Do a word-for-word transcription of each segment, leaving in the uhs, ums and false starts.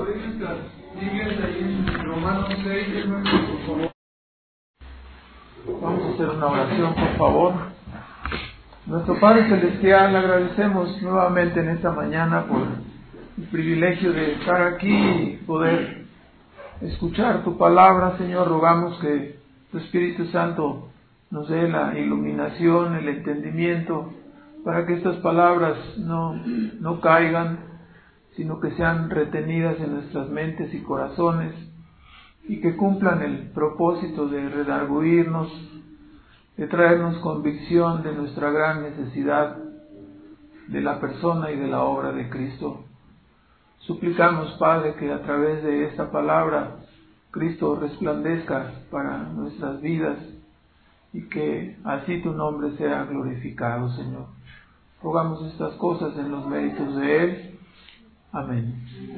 abrir las Biblias ahí en Romanos seis, hermanos, por favor. Vamos a hacer una oración, por favor. Nuestro Padre Celestial, agradecemos nuevamente en esta mañana por el privilegio de estar aquí y poder escuchar tu palabra, Señor. Rogamos que tu Espíritu Santo nos dé la iluminación, el entendimiento, para que estas palabras no, no caigan, sino que sean retenidas en nuestras mentes y corazones y que cumplan el propósito de redarguirnos, de traernos convicción de nuestra gran necesidad de la persona y de la obra de Cristo. Suplicamos, Padre, que a través de esta palabra Cristo resplandezca para nuestras vidas y que así tu nombre sea glorificado, Señor. Rogamos estas cosas en los méritos de Él. Amén.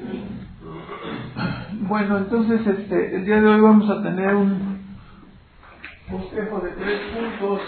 Bueno, entonces este, el día de hoy vamos a tener un bosquejo de tres puntos.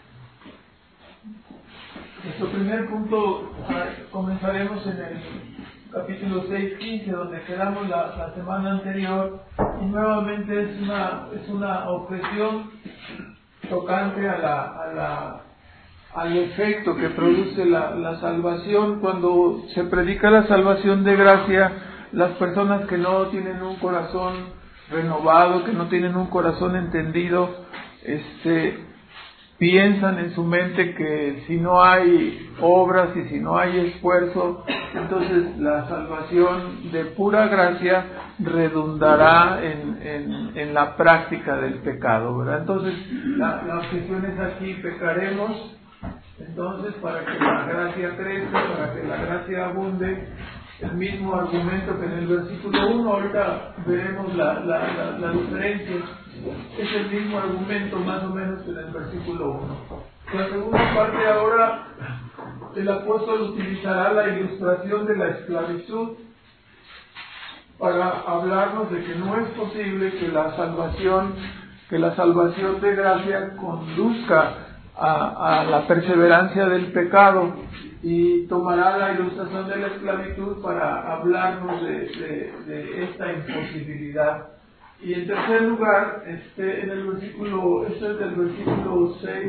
Nuestro primer punto comenzaremos en el capítulo seis quince, donde quedamos la, la semana anterior, y nuevamente es una, es una objeción tocante a la, a la al efecto que produce la, la salvación. Cuando se predica la salvación de gracia, las personas que no tienen un corazón renovado, que no tienen un corazón entendido, este, piensan en su mente que si no hay obras y si no hay esfuerzo, entonces la salvación de pura gracia redundará en, en, en la práctica del pecado, ¿verdad? Entonces la, la objeción es aquí: pecaremos entonces para que la gracia crezca, para que la gracia abunde. El mismo argumento que en el versículo uno, ahorita veremos la, la, la, la diferencia. Es el mismo argumento más o menos que en el versículo uno. La segunda parte, ahora el apóstol utilizará la ilustración de la esclavitud para hablarnos de que no es posible que la salvación, que la salvación de gracia conduzca a, a la perseverancia del pecado, y tomará la ilustración de la esclavitud para hablarnos de, de, de esta imposibilidad. Y en tercer lugar, este, en el versículo, esto es del versículo seis,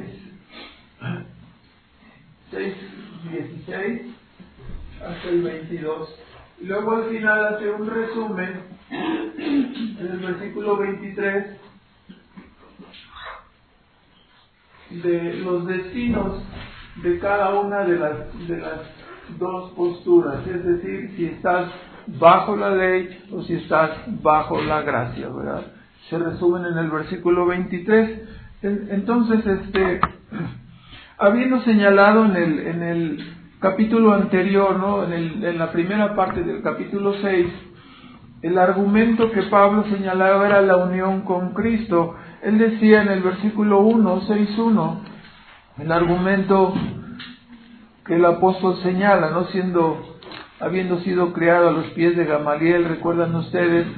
seis, dieciséis hasta el veintidós. Y luego al final hace un resumen en el versículo veintitrés de los destinos de cada una de las, de las dos posturas, es decir, si estás bajo la ley o si estás bajo la gracia, ¿verdad? Se resumen en el versículo veintitrés. Entonces, este, habiendo señalado en el, en el capítulo anterior, ¿no? en, el, en la primera parte del capítulo seis, el argumento que Pablo señalaba era la unión con Cristo. Él decía en el versículo uno, seis uno, el argumento que el apóstol señala, no siendo, habiendo sido criado a los pies de Gamaliel, recuerdan ustedes,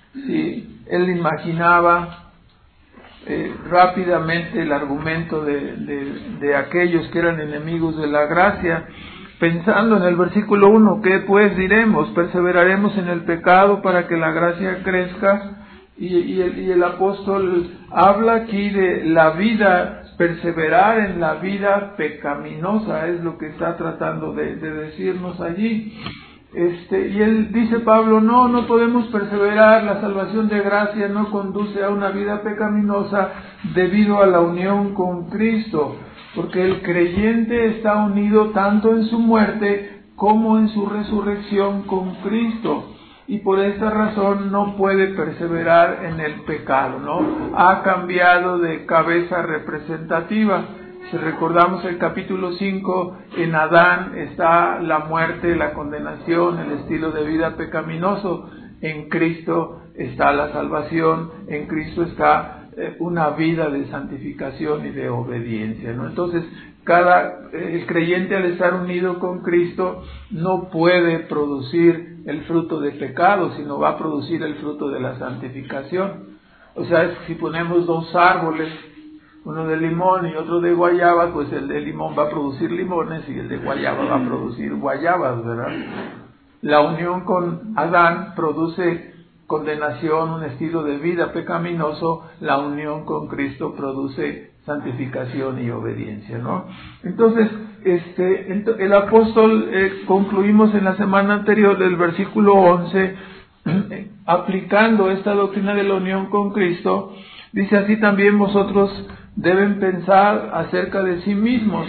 si él imaginaba eh, rápidamente el argumento de, de, de aquellos que eran enemigos de la gracia, pensando en el versículo uno, ¿qué pues diremos? ¿Perseveraremos en el pecado para que la gracia crezca? Y, y, el, y el apóstol habla aquí de la vida, perseverar en la vida pecaminosa, es lo que está tratando de, de decirnos allí. Este, y él dice, Pablo, no, no podemos perseverar, la salvación de gracia no conduce a una vida pecaminosa debido a la unión con Cristo, porque el creyente está unido tanto en su muerte como en su resurrección con Cristo. Y por esta razón no puede perseverar en el pecado, ¿no? Ha cambiado de cabeza representativa. Si recordamos el capítulo cinco, en Adán está la muerte, la condenación, el estilo de vida pecaminoso. En Cristo está la salvación, en Cristo está eh, una vida de santificación y de obediencia, ¿no? Entonces, cada el creyente, al estar unido con Cristo, no puede producir el fruto de pecado, sino va a producir el fruto de la santificación. O sea, es, si ponemos dos árboles, uno de limón y otro de guayaba, pues el de limón va a producir limones y el de guayaba va a producir guayabas, ¿verdad? La unión con Adán produce condenación, un estilo de vida pecaminoso. La unión con Cristo produce santificación y obediencia, ¿no? Entonces, este, el apóstol, eh, concluimos en la semana anterior del versículo once, eh, aplicando esta doctrina de la unión con Cristo, dice: así también vosotros deben pensar acerca de sí mismos.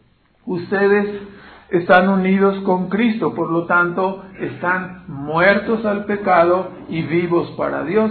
Ustedes están unidos con Cristo, por lo tanto, están muertos al pecado y vivos para Dios.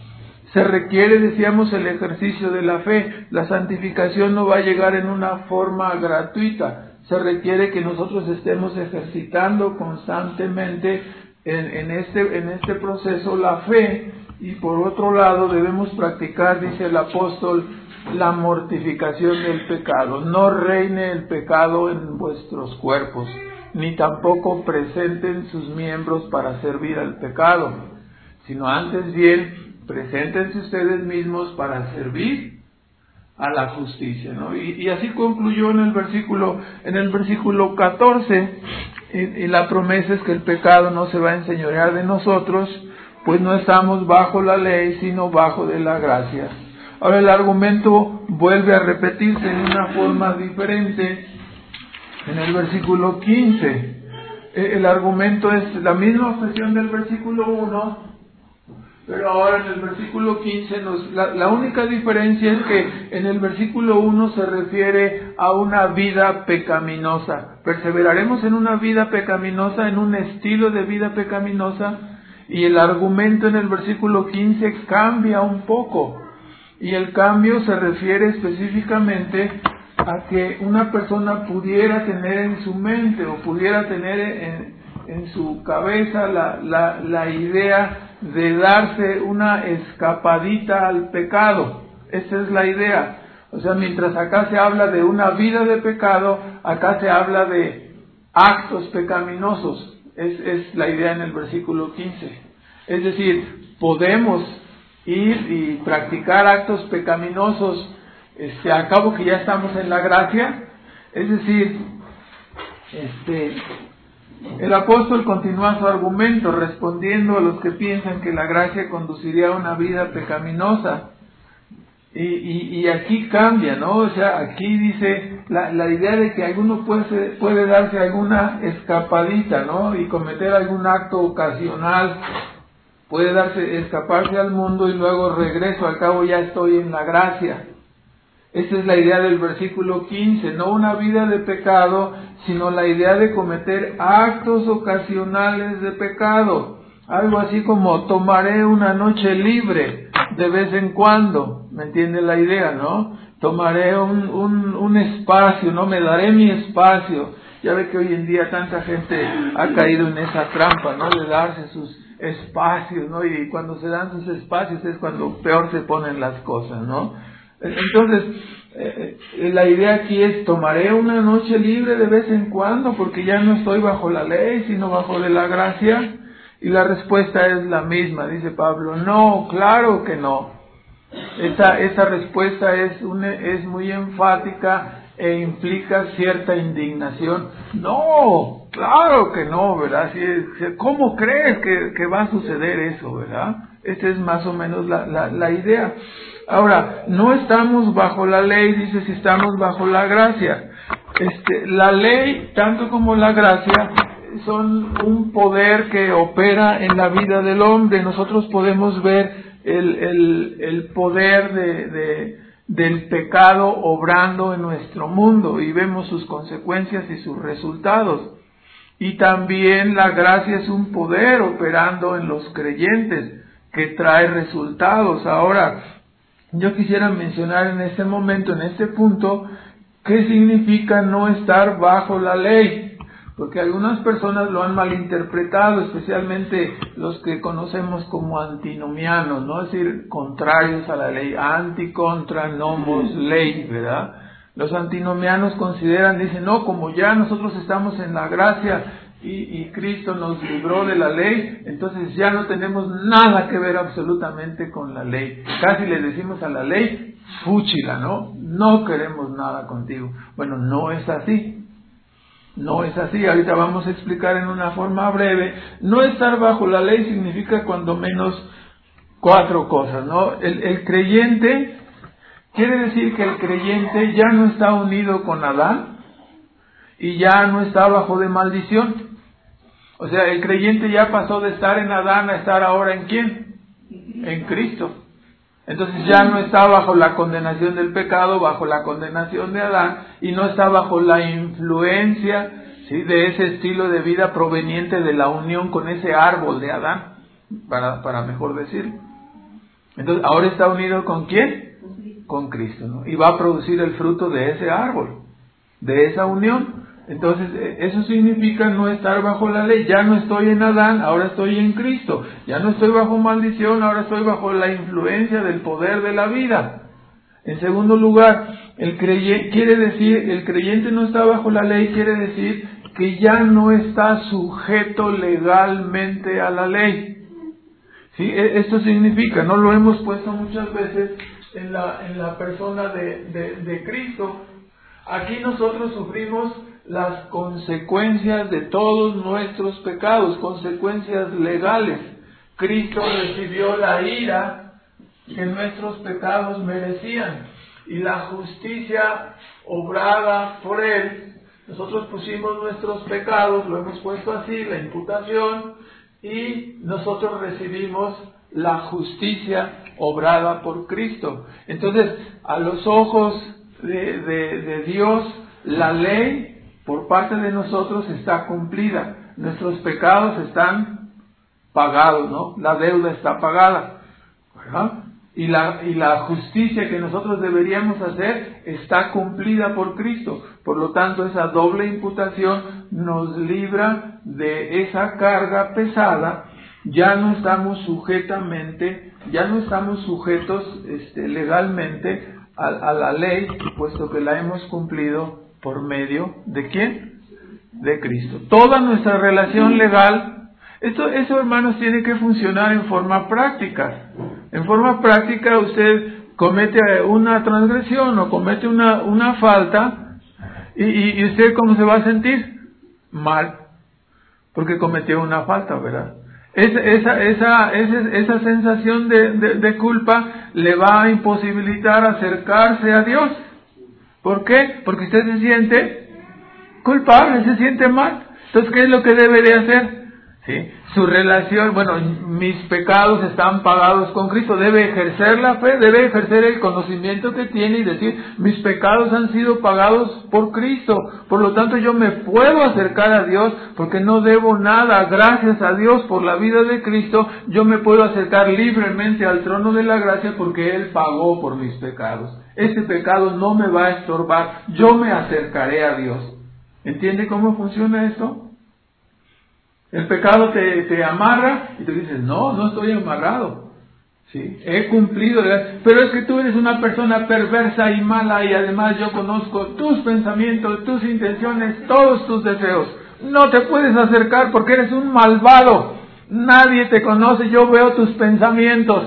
Se requiere, decíamos, el ejercicio de la fe. La santificación no va a llegar en una forma gratuita. Se requiere que nosotros estemos ejercitando constantemente en, en, este, en este proceso la fe. Y por otro lado debemos practicar, dice el apóstol, la mortificación del pecado. No reine el pecado en vuestros cuerpos, ni tampoco presenten sus miembros para servir al pecado, sino antes bien preséntense ustedes mismos para servir a la justicia, ¿no? Y, y así concluyó en el versículo, en el versículo catorce, y, y la promesa es que el pecado no se va a enseñorear de nosotros, pues no estamos bajo la ley, sino bajo de la gracia. Ahora el argumento vuelve a repetirse en una forma diferente en el versículo quince. El argumento es la misma expresión del versículo uno, pero ahora en el versículo quince, nos, la, la única diferencia es que en el versículo uno se refiere a una vida pecaminosa. Perseveraremos en una vida pecaminosa, en un estilo de vida pecaminosa, y el argumento en el versículo quince cambia un poco. Y el cambio se refiere específicamente a que una persona pudiera tener en su mente o pudiera tener en, en su cabeza la, la, la idea de darse una escapadita al pecado. Esa es la idea. O sea, mientras acá se habla de una vida de pecado, acá se habla de actos pecaminosos. Es, es la idea en el versículo quince. Es decir, podemos ir y practicar actos pecaminosos este, a cabo que ya estamos en la gracia. Es decir, este... el apóstol continúa su argumento respondiendo a los que piensan que la gracia conduciría a una vida pecaminosa. Y, y, y aquí cambia, ¿no? O sea, aquí dice la, la idea de que alguno puede, puede darse alguna escapadita, ¿no? Y cometer algún acto ocasional, puede darse, escaparse al mundo y luego regreso, al cabo ya estoy en la gracia. Esa es la idea del versículo quince, no una vida de pecado, sino la idea de cometer actos ocasionales de pecado. Algo así como tomaré una noche libre de vez en cuando, ¿me entiende la idea, no? Tomaré un, un, un espacio, ¿no? Me daré mi espacio. Ya ve que hoy en día tanta gente ha caído en esa trampa, ¿no? De darse sus espacios, ¿no? Y cuando se dan sus espacios es cuando peor se ponen las cosas, ¿no? Entonces, eh, la idea aquí es: tomaré una noche libre de vez en cuando porque ya no estoy bajo la ley, sino bajo de la gracia. Y la respuesta es la misma, dice Pablo: no, claro que no. Esa, esa respuesta es, una, es muy enfática e implica cierta indignación. No, claro que no, ¿verdad? ¿Cómo crees que, que va a suceder eso, verdad? Esa es más o menos la, la, la idea. Ahora, no estamos bajo la ley, dice, si estamos bajo la gracia. Este, la ley, tanto como la gracia, son un poder que opera en la vida del hombre. Nosotros podemos ver el, el, el poder de, de, del pecado obrando en nuestro mundo y vemos sus consecuencias y sus resultados. Y también la gracia es un poder operando en los creyentes que trae resultados. Ahora, yo quisiera mencionar en este momento, en este punto, qué significa no estar bajo la ley, porque algunas personas lo han malinterpretado, especialmente los que conocemos como antinomianos, ¿no? Es decir, contrarios a la ley, anti, contra, nomos, ley, ¿verdad? Los antinomianos consideran, dicen, no, como ya nosotros estamos en la gracia y, y Cristo nos libró de la ley, entonces ya no tenemos nada que ver absolutamente con la ley. Casi le decimos a la ley, fúchila, ¿no? No queremos nada contigo. Bueno, no es así. No es así. Ahorita vamos a explicar en una forma breve. No estar bajo la ley significa cuando menos cuatro cosas, ¿no? El, el creyente, quiere decir que el creyente ya no está unido con Adán y ya no está bajo de maldición. O sea, el creyente ya pasó de estar en Adán a estar ahora en ¿quién? En Cristo. Entonces ya no está bajo la condenación del pecado, bajo la condenación de Adán, y no está bajo la influencia, ¿sí?, de ese estilo de vida proveniente de la unión con ese árbol de Adán, para, para mejor decirlo. Entonces ahora está unido ¿con quién? Con Cristo, ¿no? Y va a producir el fruto de ese árbol, de esa unión. Entonces, eso significa no estar bajo la ley. Ya no estoy en Adán, ahora estoy en Cristo. Ya no estoy bajo maldición, ahora estoy bajo la influencia del poder de la vida. En segundo lugar, el creyente, quiere decir, el creyente no está bajo la ley, quiere decir que ya no está sujeto legalmente a la ley. ¿Sí? Esto significa, no lo hemos puesto muchas veces en la, en la persona de, de, de Cristo. Aquí nosotros sufrimos las consecuencias de todos nuestros pecados, consecuencias legales. Cristo recibió la ira que nuestros pecados merecían y la justicia obrada por Él. Nosotros pusimos nuestros pecados, lo hemos puesto así, la imputación, y nosotros recibimos la justicia obrada por Cristo. Entonces, a los ojos de, de, de Dios, la ley por parte de nosotros está cumplida. Nuestros pecados están pagados, ¿no? La deuda está pagada, ¿verdad? Y la, y la justicia que nosotros deberíamos hacer está cumplida por Cristo. Por lo tanto, esa doble imputación nos libra de esa carga pesada. Ya no estamos sujetamente, ya no estamos sujetos este, legalmente a, a la ley, puesto que la hemos cumplido por medio de ¿quién? De Cristo. Toda nuestra relación legal, esto, eso hermanos tiene que funcionar en forma práctica. En forma práctica usted comete una transgresión o comete una, una falta y, y, y usted ¿cómo se va a sentir? Mal, porque cometió una falta, ¿verdad? Esa, esa, esa, esa, esa sensación de, de, de culpa le va a imposibilitar acercarse a Dios. ¿Por qué? Porque usted se siente culpable, se siente mal. Entonces, ¿qué es lo que debe de hacer? ¿Sí? Su relación, bueno, mis pecados están pagados con Cristo. Debe ejercer la fe, debe ejercer el conocimiento que tiene y decir, mis pecados han sido pagados por Cristo. Por lo tanto, yo me puedo acercar a Dios porque no debo nada. Gracias a Dios por la vida de Cristo, yo me puedo acercar libremente al trono de la gracia porque Él pagó por mis pecados. Ese pecado no me va a estorbar, yo me acercaré a Dios. ¿Entiende cómo funciona esto? El pecado te, te amarra y tú dices, no, no estoy amarrado. ¿Sí? He cumplido, pero es que tú eres una persona perversa y mala y además yo conozco tus pensamientos, tus intenciones, todos tus deseos. No te puedes acercar porque eres un malvado. Nadie te conoce, yo veo tus pensamientos.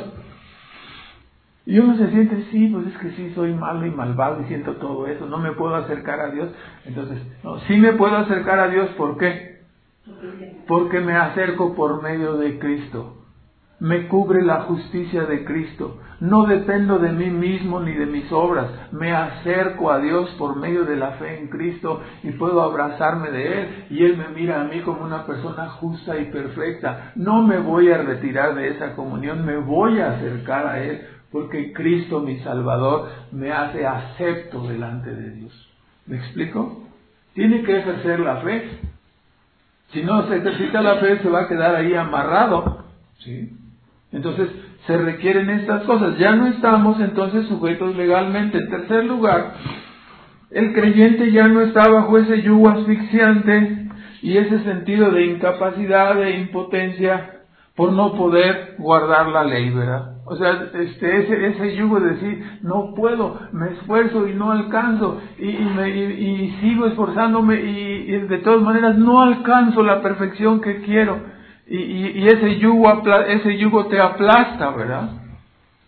Y uno se siente, sí, pues es que sí, soy malo y malvado y siento todo eso, no me puedo acercar a Dios. Entonces, no, sí me puedo acercar a Dios, ¿por qué? Porque me acerco por medio de Cristo. Me cubre la justicia de Cristo. No dependo de mí mismo ni de mis obras. Me acerco a Dios por medio de la fe en Cristo y puedo abrazarme de Él. Y Él me mira a mí como una persona justa y perfecta. No me voy a retirar de esa comunión, me voy a acercar a Él. Porque Cristo, mi Salvador, me hace acepto delante de Dios. ¿Me explico? Tiene que ejercer la fe. Si no se ejercita la fe, se va a quedar ahí amarrado. ¿Sí? Entonces, se requieren estas cosas. Ya no estamos entonces sujetos legalmente. En tercer lugar, el creyente ya no está bajo ese yugo asfixiante y ese sentido de incapacidad, de impotencia, por no poder guardar la ley, ¿verdad? O sea, este, ese, ese yugo de decir, no puedo, me esfuerzo y no alcanzo, y, y, me, y, y sigo esforzándome y, y de todas maneras no alcanzo la perfección que quiero. Y, y, y ese yugo, ese yugo te aplasta, ¿verdad?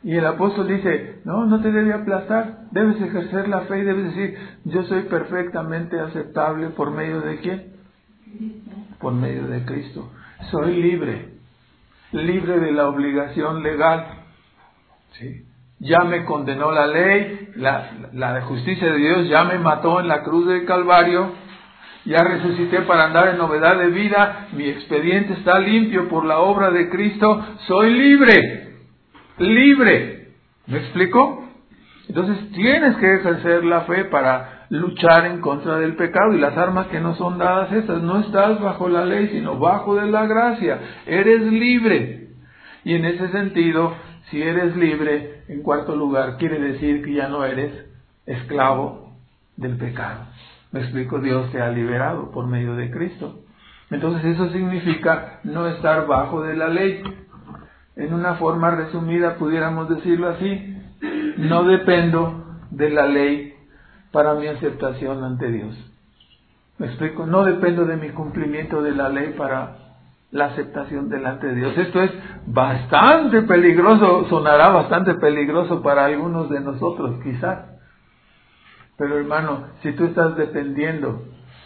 Y el apóstol dice, no, no te debe aplastar, debes ejercer la fe y debes decir, yo soy perfectamente aceptable por medio de ¿quién? Por medio de Cristo. Soy libre, libre de la obligación legal. ¿Sí? Ya me condenó la ley, la, la justicia de Dios ya me mató en la cruz del Calvario, ya resucité para andar en novedad de vida, mi expediente está limpio por la obra de Cristo, soy libre. Libre. ¿Me explico? Entonces tienes que ejercer la fe para luchar en contra del pecado, y las armas que no son dadas estas. No estás bajo la ley, sino bajo de la gracia. Eres libre. Y en ese sentido, si eres libre, en cuarto lugar, quiere decir que ya no eres esclavo del pecado. ¿Me explico? Dios te ha liberado por medio de Cristo. Entonces eso significa no estar bajo de la ley. En una forma resumida pudiéramos decirlo así, no dependo de la ley para mi aceptación ante Dios. ¿Me explico? No dependo de mi cumplimiento de la ley para la aceptación delante de Dios. Esto es bastante peligroso, sonará bastante peligroso para algunos de nosotros quizás. Pero hermano, si tú estás dependiendo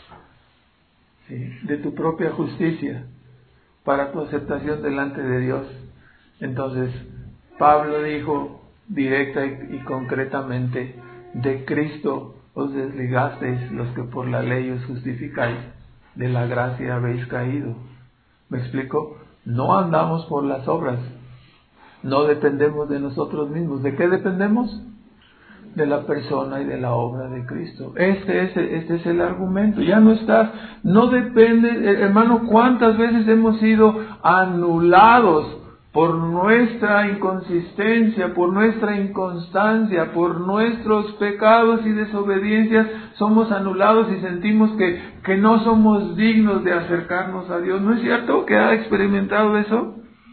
¿sí? de tu propia justicia para tu aceptación delante de Dios, entonces Pablo dijo directa y, y concretamente, de Cristo os desligasteis los que por la ley os justificáis, de la gracia habéis caído. ¿Me explico? No andamos por las obras, no dependemos de nosotros mismos. ¿De qué dependemos? De la persona y de la obra de Cristo. Este es, este es el argumento. Ya no estás, no depende, hermano, ¿cuántas veces hemos sido anulados por nuestra inconsistencia, por nuestra inconstancia, por nuestros pecados y desobediencias? Somos anulados y sentimos que, que no somos dignos de acercarnos a Dios. ¿No es cierto que ha experimentado eso?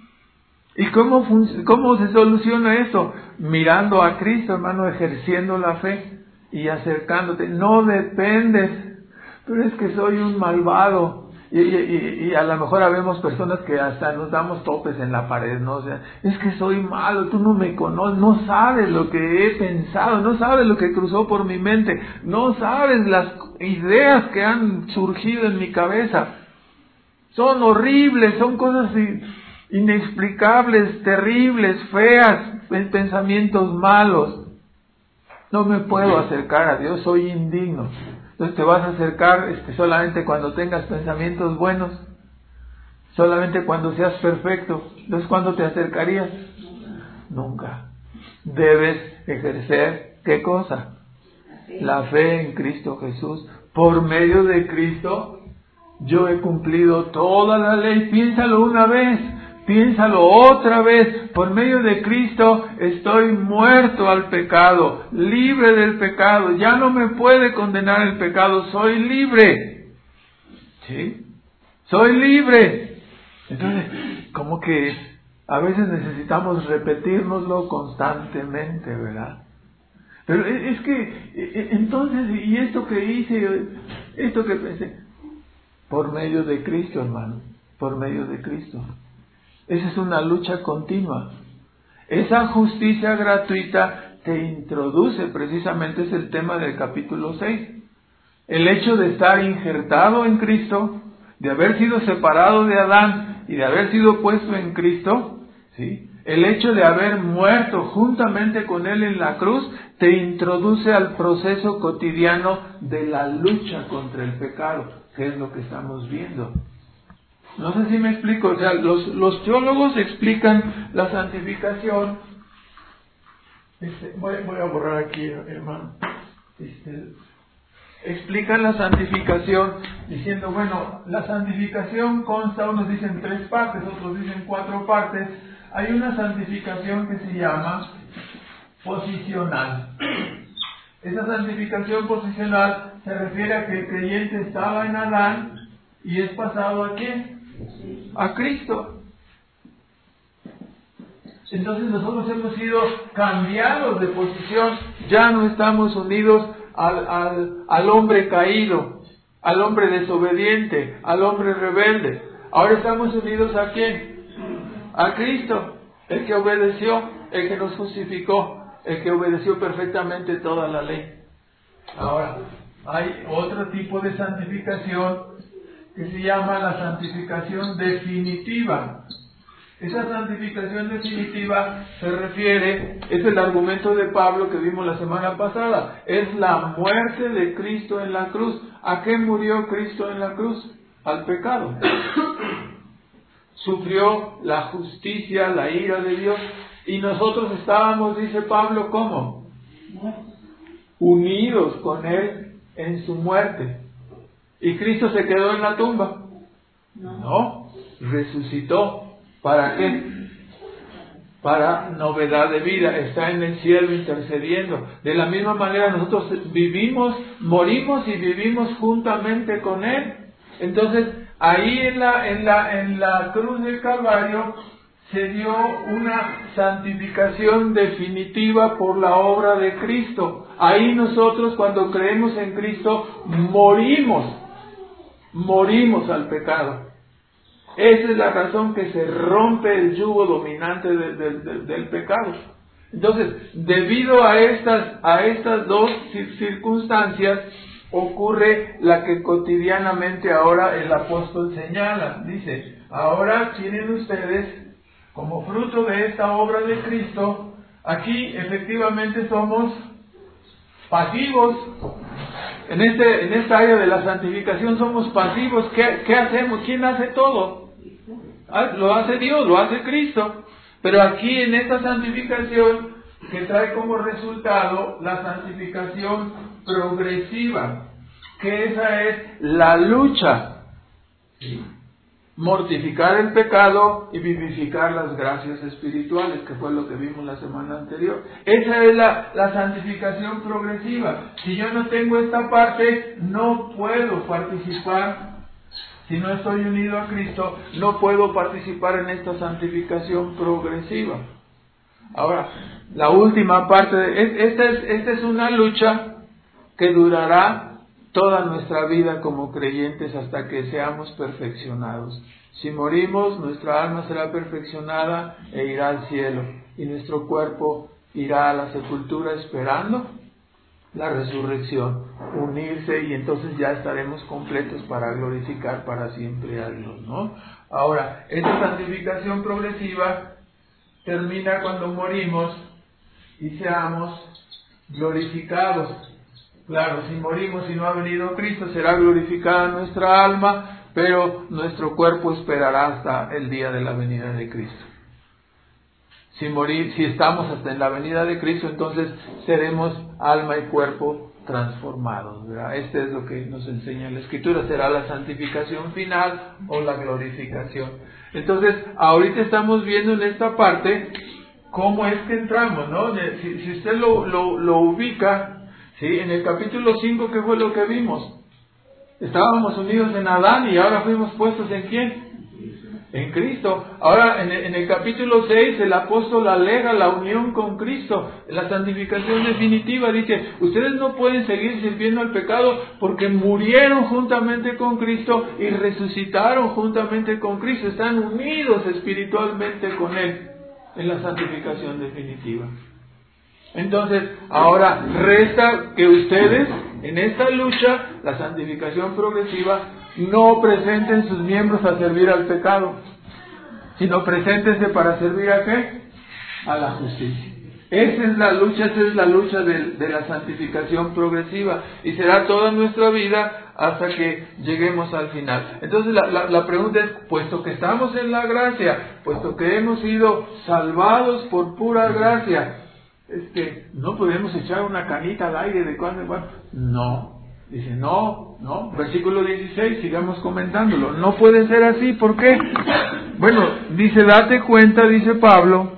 ¿Y cómo, cómo se soluciona esto? Mirando a Cristo, hermano, ejerciendo la fe y acercándote. No dependes, pero es que soy un malvado. Y, y, y a lo mejor habemos personas que hasta nos damos topes en la pared, ¿no? O sea, es que soy malo, tú no me conoces, no sabes lo que he pensado, no sabes lo que cruzó por mi mente, no sabes las ideas que han surgido en mi cabeza. Son horribles, son cosas inexplicables, terribles, feas, pensamientos malos. No me puedo acercar a Dios, soy indigno. Entonces te vas a acercar este, solamente cuando tengas pensamientos buenos, solamente cuando seas perfecto. Entonces, ¿cuándo te acercarías? Nunca. Debes ejercer, ¿qué cosa? La fe en Cristo Jesús. Por medio de Cristo, yo he cumplido toda la ley. Piénsalo una vez. Piénsalo otra vez, por medio de Cristo estoy muerto al pecado, libre del pecado, ya no me puede condenar el pecado, soy libre. ¿Sí? Soy libre. Entonces, como que a veces necesitamos repetírnoslo constantemente, ¿verdad? Pero es que, entonces, ¿y esto que hice? Esto que pensé, por medio de Cristo, hermano, por medio de Cristo. Esa es una lucha continua. Esa justicia gratuita te introduce, precisamente es el tema del capítulo seis. El hecho de estar injertado en Cristo, de haber sido separado de Adán y de haber sido puesto en Cristo, ¿sí? El hecho de haber muerto juntamente con Él en la cruz, te introduce al proceso cotidiano de la lucha contra el pecado, que es lo que estamos viendo. No sé si me explico, o sea, los, los teólogos explican la santificación. Este, voy, voy a borrar aquí, hermano. Este, explican la santificación diciendo, bueno, la santificación consta, unos dicen tres partes, otros dicen cuatro partes. Hay una santificación que se llama posicional. Esa santificación posicional se refiere a que el creyente estaba en Adán y es pasado a ¿quién? A Cristo. Entonces nosotros hemos sido cambiados de posición, ya no estamos unidos al, al, al hombre caído, al hombre desobediente, al hombre rebelde. Ahora estamos unidos a ¿quién? A Cristo, el que obedeció, el que nos justificó, el que obedeció perfectamente toda la ley. Ahora, hay otro tipo de santificación que se llama la santificación definitiva. Esa santificación definitiva se refiere, es el argumento de Pablo que vimos la semana pasada, es la muerte de Cristo en la cruz. ¿A qué murió Cristo en la cruz? Al pecado. Sufrió la justicia, la ira de Dios, y nosotros estábamos, dice Pablo, ¿cómo? Unidos con Él en su muerte. ¿Y Cristo se quedó en la tumba? No, resucitó. ¿Para qué? Para novedad de vida, está en el cielo intercediendo. De la misma manera nosotros vivimos, morimos y vivimos juntamente con Él. Entonces, ahí en la, en la, en la cruz del Calvario se dio una santificación definitiva por la obra de Cristo. Ahí nosotros, cuando creemos en Cristo, morimos, morimos al pecado. Esa es la razón que se rompe el yugo dominante de, de, de, del pecado. Entonces, debido a estas, a estas dos circunstancias, ocurre la que cotidianamente ahora el apóstol señala. Dice, ahora tienen ustedes, como fruto de esta obra de Cristo, aquí efectivamente somos pasivos. En, este, en esta área de la santificación somos pasivos. ¿Qué, qué hacemos? ¿Quién hace todo? Lo hace Dios, lo hace Cristo. Pero aquí en esta santificación, que trae como resultado la santificación progresiva, que esa es la lucha, ¿sí? Mortificar el pecado y vivificar las gracias espirituales, que fue lo que vimos la semana anterior. Esa es la, la santificación progresiva. Si yo no tengo esta parte, no puedo participar. Si no estoy unido a Cristo, no puedo participar en esta santificación progresiva. Ahora, la última parte, de, esta, es, esta es una lucha que durará toda nuestra vida como creyentes hasta que seamos perfeccionados. Si morimos, nuestra alma será perfeccionada e irá al cielo, y nuestro cuerpo irá a la sepultura esperando la resurrección, unirse, y entonces ya estaremos completos para glorificar para siempre a Dios, ¿no? Ahora, esta santificación progresiva termina cuando morimos y seamos glorificados. Claro, si morimos y no ha venido Cristo, será glorificada nuestra alma, pero nuestro cuerpo esperará hasta el día de la venida de Cristo. Si morir, si estamos hasta en la venida de Cristo, entonces seremos alma y cuerpo transformados, ¿verdad? Este es lo que nos enseña la Escritura, será la santificación final o la glorificación. Entonces, ahorita estamos viendo en esta parte cómo es que entramos, ¿no? Si, si usted lo, lo, lo ubica, ¿sí? En el capítulo cinco, ¿qué fue lo que vimos? Estábamos unidos en Adán y ahora fuimos puestos ¿en quién? En Cristo. Ahora en el, en el capítulo seis el apóstol alega la unión con Cristo, la santificación definitiva. Dice, ustedes no pueden seguir sirviendo al pecado porque murieron juntamente con Cristo y resucitaron juntamente con Cristo. Están unidos espiritualmente con Él en la santificación definitiva. Entonces, ahora resta que ustedes, en esta lucha, la santificación progresiva, no presenten sus miembros a servir al pecado, sino preséntense para servir a ¿qué? A la justicia. Esa es la lucha, esa es la lucha de, de la santificación progresiva, y será toda nuestra vida hasta que lleguemos al final. Entonces la, la, la pregunta es, puesto que estamos en la gracia, puesto que hemos sido salvados por pura gracia, es que no podemos echar una canita al aire de cuando en cuando. No, dice no, no. Versículo dieciséis, sigamos comentándolo. No puede ser así, ¿por qué? Bueno, dice, date cuenta, dice Pablo,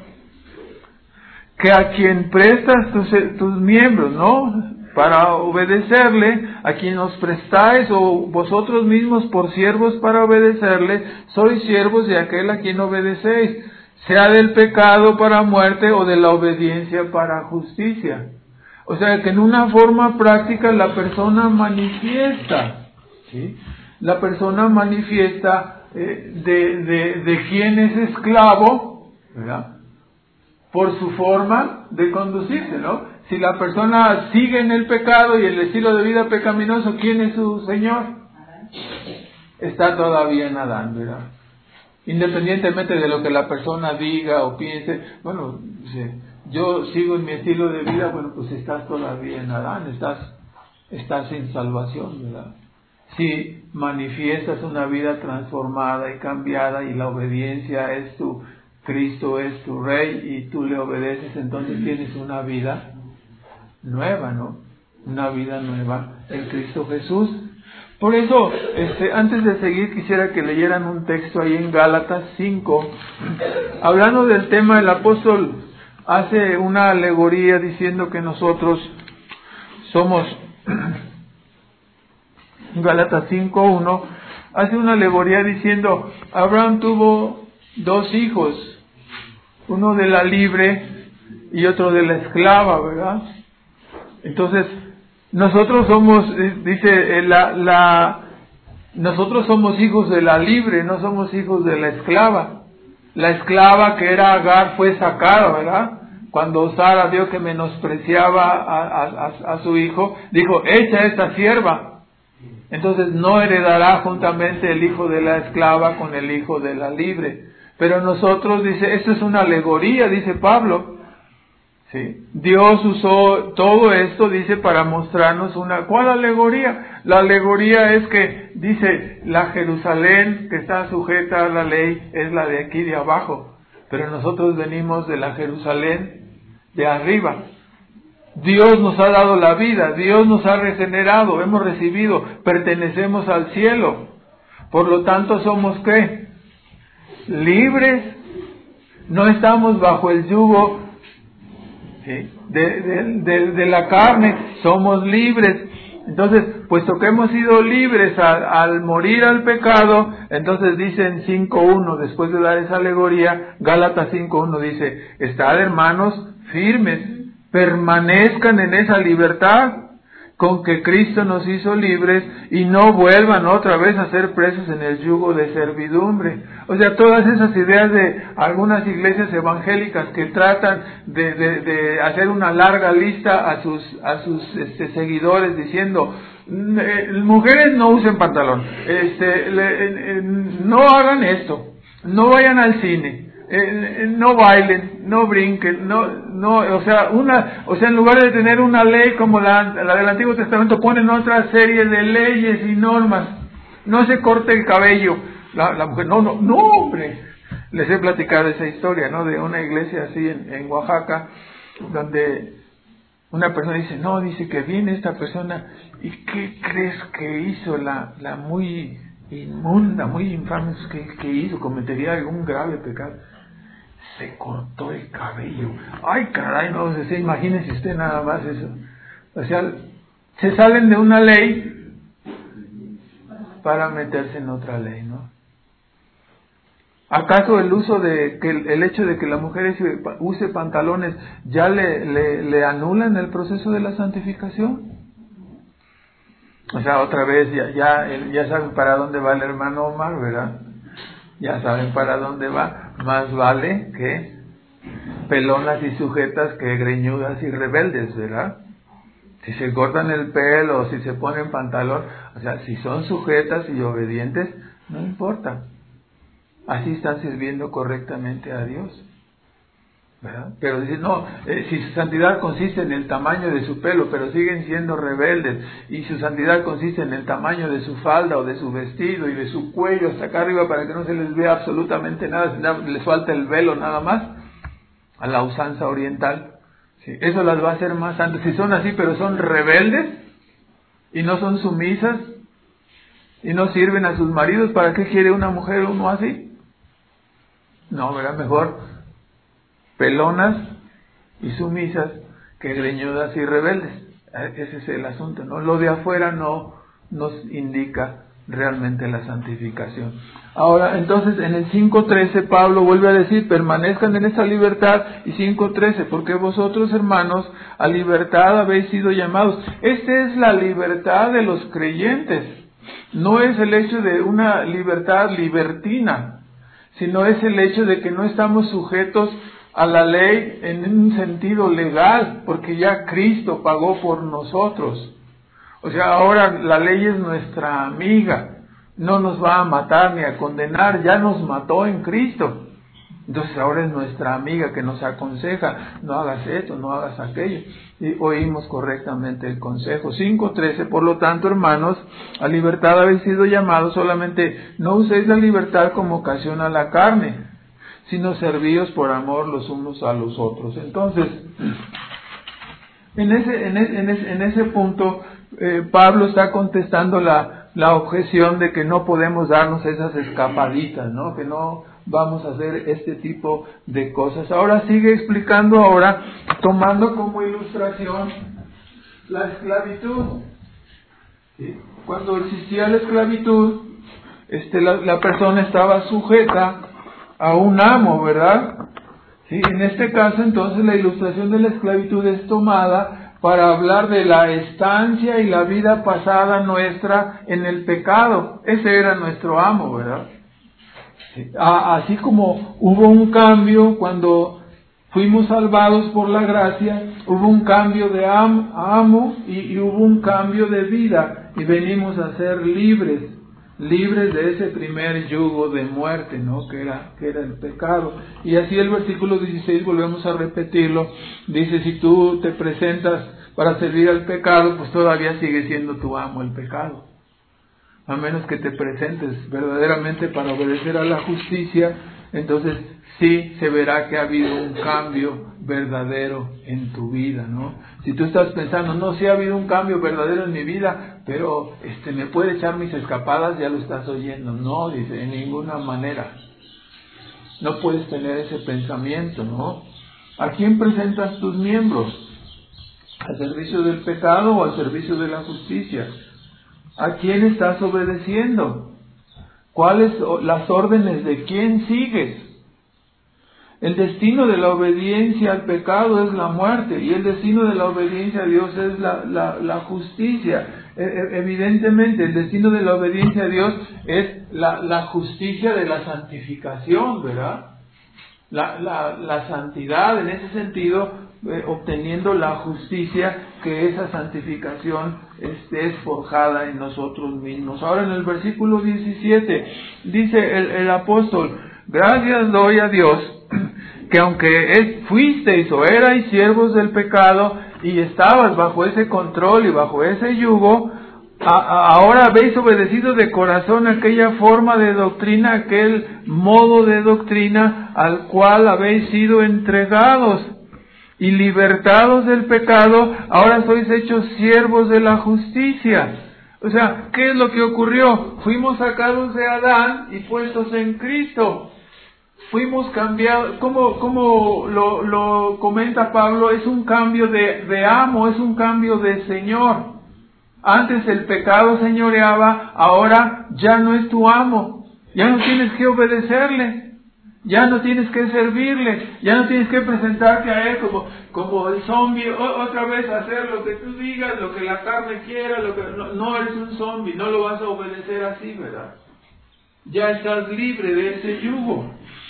que a quien prestas tus, tus miembros, ¿no? Para obedecerle, a quien os prestáis o vosotros mismos por siervos para obedecerle, sois siervos de aquel a quien obedecéis, sea del pecado para muerte o de la obediencia para justicia. O sea que en una forma práctica la persona manifiesta, ¿sí? La persona manifiesta eh, de, de, de quién es esclavo, ¿verdad? por su forma de conducirse, ¿no? Si la persona sigue en el pecado y el estilo de vida pecaminoso, ¿quién es su Señor? Está todavía en Adán, ¿verdad? Independientemente de lo que la persona diga o piense, bueno, yo sigo en mi estilo de vida, bueno, pues estás todavía en Adán, estás, estás sin salvación, ¿verdad? Si manifiestas una vida transformada y cambiada y la obediencia es tu, Cristo es tu Rey y tú le obedeces, entonces tienes una vida nueva, ¿no? Una vida nueva en Cristo Jesús. Por eso, este, antes de seguir, quisiera que leyeran un texto ahí en Gálatas cinco. Hablando del tema, el apóstol hace una alegoría diciendo que nosotros somos, Gálatas cinco uno, hace una alegoría diciendo, Abraham tuvo dos hijos, uno de la libre y otro de la esclava, ¿verdad? Entonces, nosotros somos, dice, la, la, nosotros somos hijos de la libre, no somos hijos de la esclava. La esclava que era Agar fue sacada, ¿verdad? Cuando Sara vio que menospreciaba a, a, a, a su hijo, dijo, echa esta sierva. Entonces no heredará juntamente el hijo de la esclava con el hijo de la libre. Pero nosotros, dice, esto es una alegoría, dice Pablo. Sí. Dios usó todo esto, dice, para mostrarnos una... ¿Cuál alegoría? La alegoría es que, dice, la Jerusalén que está sujeta a la ley es la de aquí de abajo, pero nosotros venimos de la Jerusalén de arriba. Dios nos ha dado la vida, Dios nos ha regenerado, hemos recibido, pertenecemos al cielo. Por lo tanto, ¿somos qué? Libres. No estamos bajo el yugo ¿sí? de, de, de, de la carne, somos libres. Entonces, puesto que hemos sido libres al, al morir al pecado, entonces dice en cinco uno, después de dar esa alegoría, Gálatas cinco uno dice, estad hermanos firmes, permanezcan en esa libertad con que Cristo nos hizo libres y no vuelvan otra vez a ser presos en el yugo de servidumbre. O sea, todas esas ideas de algunas iglesias evangélicas que tratan de, de, de hacer una larga lista a sus, a sus este, seguidores diciendo, eh, mujeres no usen pantalón, este, le, eh, no hagan esto, no vayan al cine, Eh, no bailen, no brinquen, no, no, o sea, una, o sea, en lugar de tener una ley como la, la del Antiguo Testamento, ponen otra serie de leyes y normas. No se corte el cabello. La, la mujer, no, no, no, hombre. Les he platicado esa historia, ¿no? De una iglesia así en, en Oaxaca, donde una persona dice, no, dice que viene esta persona, ¿y qué crees que hizo la, la muy inmunda, muy infame, que, que hizo? Cometería algún grave pecado. Se cortó el cabello. Ay, caray, no sé, imagínese usted nada más eso. O sea, se salen de una ley para meterse en otra ley, ¿no? ¿Acaso el uso de, que el, el hecho de que la mujer use pantalones ya le, le, le anulan el proceso de la santificación? O sea, otra vez, ya, ya, ya saben para dónde va el hermano Omar, ¿verdad? Ya saben para dónde va. Más vale que pelonas y sujetas que greñudas y rebeldes, ¿verdad? Si se cortan el pelo o si se ponen pantalón, o sea, si son sujetas y obedientes, no importa. Así están sirviendo correctamente a Dios, ¿verdad? Pero dicen, no, eh, si su santidad consiste en el tamaño de su pelo, pero siguen siendo rebeldes, y su santidad consiste en el tamaño de su falda o de su vestido y de su cuello hasta acá arriba para que no se les vea absolutamente nada, les falta el velo nada más, a la usanza oriental, ¿sí? Eso las va a hacer más santas. Si son así, pero son rebeldes y no son sumisas y no sirven a sus maridos, ¿para qué quiere una mujer uno así? No, ¿verdad? Mejor pelonas y sumisas que greñudas y rebeldes. Ese es el asunto, ¿no? Lo de afuera no nos indica realmente la santificación. Ahora, entonces, en el cinco trece Pablo vuelve a decir, permanezcan en esa libertad, y cinco trece, porque vosotros, hermanos, a libertad habéis sido llamados. Esta es la libertad de los creyentes. No es el hecho de una libertad libertina, sino es el hecho de que no estamos sujetos a la ley en un sentido legal, porque ya Cristo pagó por nosotros. O sea, ahora la ley es nuestra amiga, no nos va a matar ni a condenar, ya nos mató en Cristo. Entonces ahora es nuestra amiga que nos aconseja, no hagas esto, no hagas aquello. Y oímos correctamente el consejo. cinco trece, por lo tanto, hermanos, a libertad habéis sido llamados, solamente no uséis la libertad como ocasión a la carne, sino servíos por amor los unos a los otros. Entonces, en ese, en ese, en ese, en ese punto, eh, Pablo está contestando la, la objeción de que no podemos darnos esas escapaditas, ¿no? Que no vamos a hacer este tipo de cosas. Ahora sigue explicando, ahora tomando como ilustración la esclavitud. ¿Sí? Cuando existía la esclavitud, este, la, la persona estaba sujeta a un amo, ¿verdad? ¿Sí? En este caso, entonces, la ilustración de la esclavitud es tomada para hablar de la estancia y la vida pasada nuestra en el pecado. Ese era nuestro amo, ¿verdad? Así como hubo un cambio cuando fuimos salvados por la gracia, hubo un cambio de am, amo y, y hubo un cambio de vida y venimos a ser libres, libres de ese primer yugo de muerte, ¿no? Que era, que era el pecado. Y así el versículo dieciséis, volvemos a repetirlo, dice: si tú te presentas para servir al pecado, pues todavía sigue siendo tu amo el pecado. A menos que te presentes verdaderamente para obedecer a la justicia, entonces sí se verá que ha habido un cambio verdadero en tu vida, ¿no? Si tú estás pensando, no, sí ha habido un cambio verdadero en mi vida, pero este me puede echar mis escapadas, ya lo estás oyendo. No, dice, en ninguna manera. No puedes tener ese pensamiento, ¿no? ¿A quién presentas tus miembros? ¿Al servicio del pecado o al servicio de la justicia? ¿A quién estás obedeciendo? ¿Cuáles las órdenes de quién sigues? El destino de la obediencia al pecado es la muerte, y el destino de la obediencia a Dios es la, la, la justicia. Evidentemente, el destino de la obediencia a Dios es la, la justicia de la santificación, ¿verdad? La, la, la santidad, en ese sentido, Eh, obteniendo la justicia, que esa santificación esté forjada en nosotros mismos. Ahora en el versículo diecisiete dice el, el apóstol: gracias doy a Dios que aunque fuisteis o erais siervos del pecado y estabas bajo ese control y bajo ese yugo, a, a, ahora habéis obedecido de corazón aquella forma de doctrina, aquel modo de doctrina al cual habéis sido entregados. Y libertados del pecado, ahora sois hechos siervos de la justicia. O sea, ¿qué es lo que ocurrió? Fuimos sacados de Adán y puestos en Cristo. Fuimos cambiados, como, como lo, lo comenta Pablo, es un cambio de, de amo, es un cambio de Señor. Antes el pecado señoreaba, ahora ya no es tu amo. Ya no tienes que obedecerle. Ya no tienes que servirle, ya no tienes que presentarte a Él como, como el zombie, o, otra vez hacer lo que tú digas, lo que la carne quiera, lo que no, no eres un zombie, no lo vas a obedecer así, ¿verdad? Ya estás libre de ese yugo.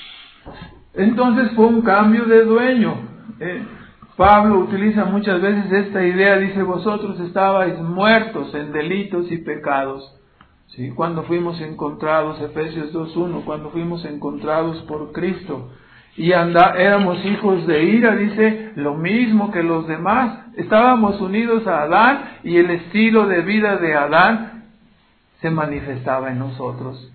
Entonces fue un cambio de dueño. Eh, Pablo utiliza muchas veces esta idea, dice: vosotros estabais muertos en delitos y pecados. Sí, cuando fuimos encontrados, Efesios dos uno, cuando fuimos encontrados por Cristo y anda, éramos hijos de ira, dice, lo mismo que los demás. Estábamos unidos a Adán y el estilo de vida de Adán se manifestaba en nosotros.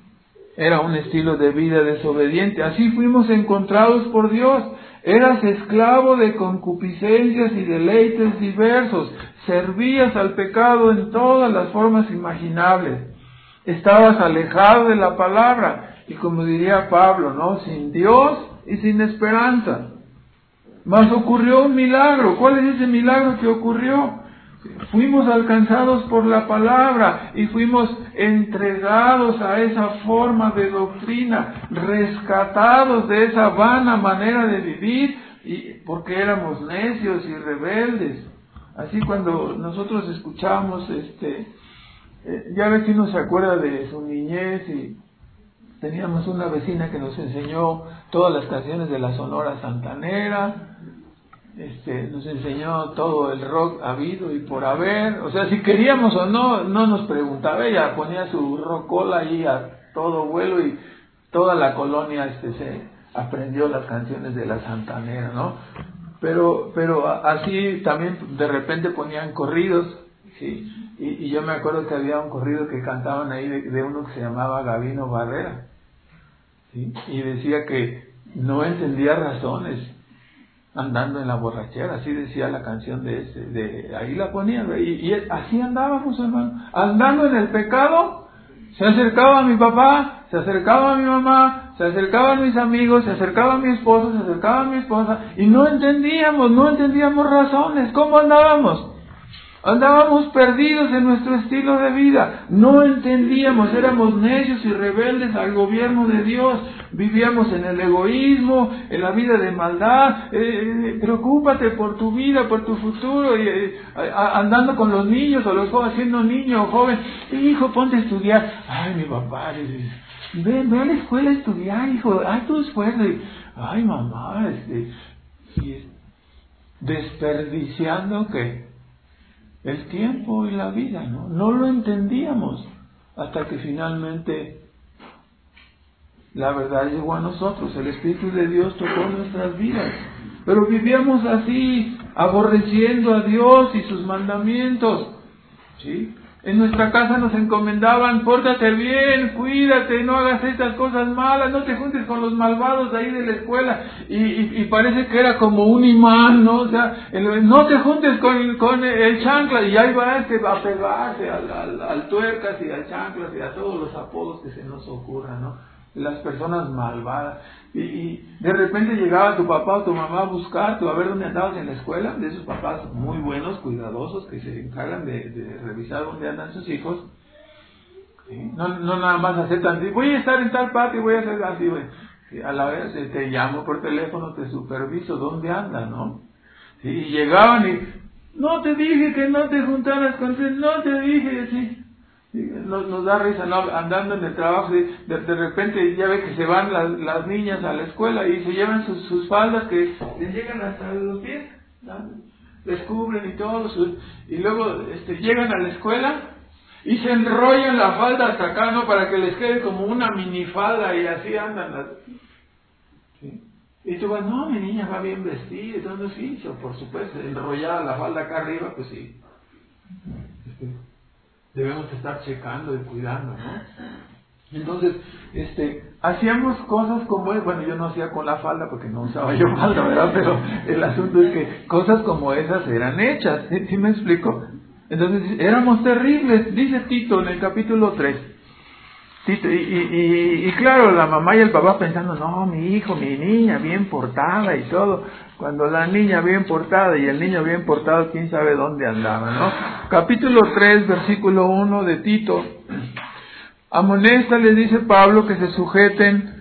Era un estilo de vida desobediente. Así fuimos encontrados por Dios. Eras esclavo de concupiscencias y deleites diversos. Servías al pecado en todas las formas imaginables. Estabas alejado de la palabra. Y como diría Pablo, ¿no? Sin Dios y sin esperanza. Mas ocurrió un milagro. ¿Cuál es ese milagro que ocurrió? Fuimos alcanzados por la palabra y fuimos entregados a esa forma de doctrina, rescatados de esa vana manera de vivir, y porque éramos necios y rebeldes. Así cuando nosotros escuchamos, este, eh, ya ve que uno se acuerda de su niñez y teníamos una vecina que nos enseñó todas las canciones de la Sonora Santanera, este, nos enseñó todo el rock habido y por haber, o sea, si queríamos o no, no nos preguntaba, ella ponía su rocola ahí a todo vuelo y toda la colonia este se aprendió las canciones de la Santanera, ¿no? Pero, pero así también de repente ponían corridos, sí. Y, y yo me acuerdo que había un corrido que cantaban ahí de, de uno que se llamaba Gabino Barrera, ¿sí? Y decía que no entendía razones andando en la borrachera, así decía la canción de ese, de ahí la ponían, y, y así andábamos, hermano, andando en el pecado. Se acercaba a mi papá, se acercaba a mi mamá, se acercaban mis amigos, se acercaba a mi esposo, se acercaba a mi esposa, y no entendíamos, no entendíamos razones. ¿Cómo andábamos? Andábamos perdidos en nuestro estilo de vida, no entendíamos, éramos necios y rebeldes al gobierno de Dios, vivíamos en el egoísmo, en la vida de maldad. Eh, preocúpate por tu vida, por tu futuro, y, eh, andando con los niños o los jóvenes, siendo niño o joven, hijo, ponte a estudiar. Ay, mi papá, ven, ve a la escuela a estudiar, hijo, haz tu esfuerzo. Ay, mamá, este, y desperdiciando que el tiempo y la vida, ¿no? No lo entendíamos hasta que finalmente la verdad llegó a nosotros, el Espíritu de Dios tocó nuestras vidas, pero vivíamos así, aborreciendo a Dios y sus mandamientos, ¿sí? En nuestra casa nos encomendaban, pórtate bien, cuídate, no hagas estas cosas malas, no te juntes con los malvados de ahí de la escuela, y, y, y parece que era como un imán, ¿no? O sea, el, no te juntes con, con el chancla, y ahí va este a pegarse al, al, al tuercas y al chanclas y a todos los apodos que se nos ocurran, ¿no? Las personas malvadas, y, y de repente llegaba tu papá o tu mamá a buscarte o a ver dónde andabas en la escuela, de esos papás muy buenos, cuidadosos, que se encargan de, de revisar dónde andan sus hijos, ¿sí? No, no nada más hacer tan, voy a estar en tal patio, voy a hacer así, güey. A la vez te, te llamo por teléfono, te superviso dónde andan, ¿no? ¿Sí? Y llegaban y, no te dije que no te juntaras con él, no te dije, así. Nos, nos da risa, ¿no? Andando en el trabajo, de, de repente ya ve que se van las, las niñas a la escuela y se llevan sus, sus faldas que les llegan hasta los pies, ¿no? Les cubren y todo, sus, y luego este, llegan a la escuela y se enrollan la falda hasta acá, ¿no? Para que les quede como una minifalda, y así andan las, ¿sí? Y tú vas, no, mi niña va bien vestida, entonces sí, por supuesto, enrollada la falda acá arriba, pues sí. Este, debemos estar checando y cuidando, ¿no? Entonces, este, hacíamos cosas como, bueno, yo no hacía con la falda porque no usaba yo falda, ¿verdad? Pero el asunto es que cosas como esas eran hechas, ¿sí, ¿sí me explico? Entonces, éramos terribles, dice Tito en el capítulo tres. Tito, y, y, y, y claro, la mamá y el papá pensando, no, mi hijo, mi niña, bien portada y todo. Cuando la niña bien portada y el niño bien portado, quién sabe dónde andaba, ¿no? Capítulo tres, versículo uno de Tito. Amonesta, les dice Pablo, que se sujeten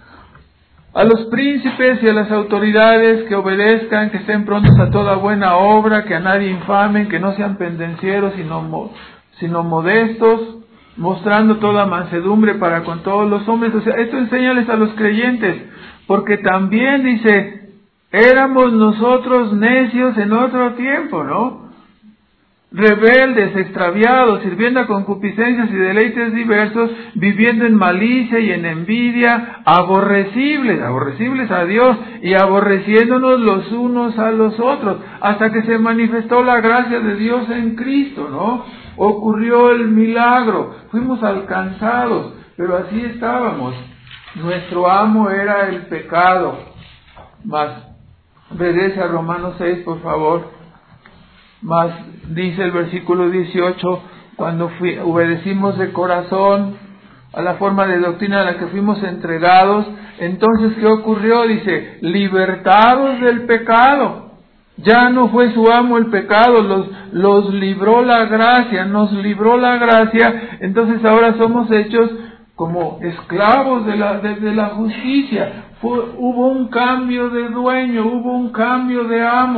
a los príncipes y a las autoridades, que obedezcan, que estén prontos a toda buena obra, que a nadie infamen, que no sean pendencieros, sino, sino modestos, mostrando toda mansedumbre para con todos los hombres. O sea, esto enséñales a los creyentes, porque también dice, éramos nosotros necios en otro tiempo, ¿no? Rebeldes, extraviados, sirviendo a concupiscencias y deleites diversos, viviendo en malicia y en envidia, aborrecibles, aborrecibles a Dios y aborreciéndonos los unos a los otros, hasta que se manifestó la gracia de Dios en Cristo, ¿no? Ocurrió el milagro, fuimos alcanzados, pero así estábamos. Nuestro amo era el pecado. Más, regrese a Romanos seis, por favor. Más dice el versículo dieciocho, cuando fui, obedecimos de corazón a la forma de doctrina a la que fuimos entregados, entonces ¿qué ocurrió? Dice, libertados del pecado. Ya no fue su amo el pecado, los, los libró la gracia, nos libró la gracia, entonces ahora somos hechos como esclavos de la, de, de la justicia. Fue, hubo un cambio de dueño, hubo un cambio de amo.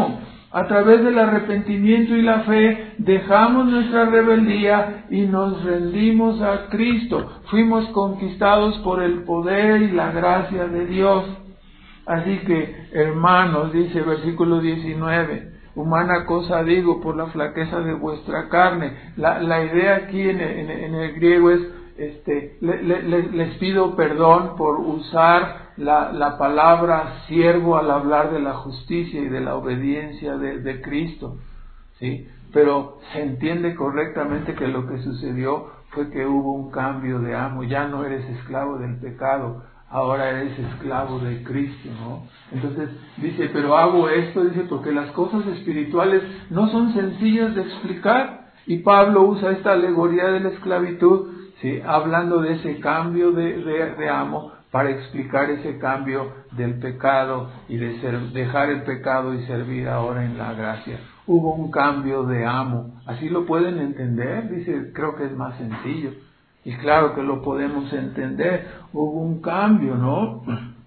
A través del arrepentimiento y la fe, dejamos nuestra rebeldía y nos rendimos a Cristo. Fuimos conquistados por el poder y la gracia de Dios. Así que, hermanos, dice versículo diecinueve, humana cosa digo por la flaqueza de vuestra carne. La, la idea aquí en el, en, en el griego es, este, le, le, les pido perdón por usar la, la palabra siervo al hablar de la justicia y de la obediencia de, de Cristo, ¿sí? Pero se entiende correctamente que lo que sucedió fue que hubo un cambio de amo. Ya no eres esclavo del pecado, ahora eres esclavo de Cristo, ¿no? Entonces dice, pero hago esto, dice, porque las cosas espirituales no son sencillas de explicar, y Pablo usa esta alegoría de la esclavitud, ¿sí? Hablando de ese cambio de, de, de amo, para explicar ese cambio del pecado y de ser, dejar el pecado y servir ahora en la gracia. Hubo un cambio de amo, así lo pueden entender, dice, creo que es más sencillo. Y claro que lo podemos entender, hubo un cambio, ¿no?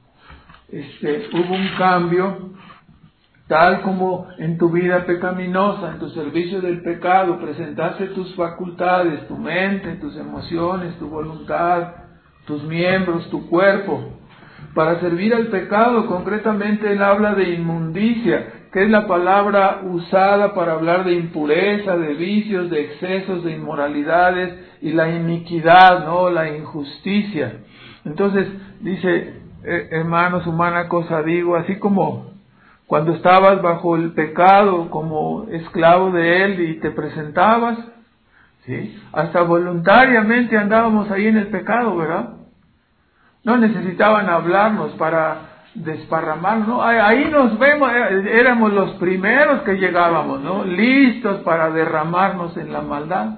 Este, hubo un cambio, tal como en tu vida pecaminosa, en tu servicio del pecado, presentaste tus facultades, tu mente, tus emociones, tu voluntad, tus miembros, tu cuerpo, para servir al pecado. Concretamente él habla de inmundicia, que es la palabra usada para hablar de impureza, de vicios, de excesos, de inmoralidades y la iniquidad, ¿no? La injusticia. Entonces dice, eh, hermanos, humana cosa digo, así como cuando estabas bajo el pecado como esclavo de él y te presentabas, ¿sí? Hasta voluntariamente andábamos ahí en el pecado, ¿verdad? No necesitaban hablarnos para desparramarnos, ¿no? Ahí nos vemos, éramos los primeros que llegábamos, ¿no? Listos para derramarnos en la maldad.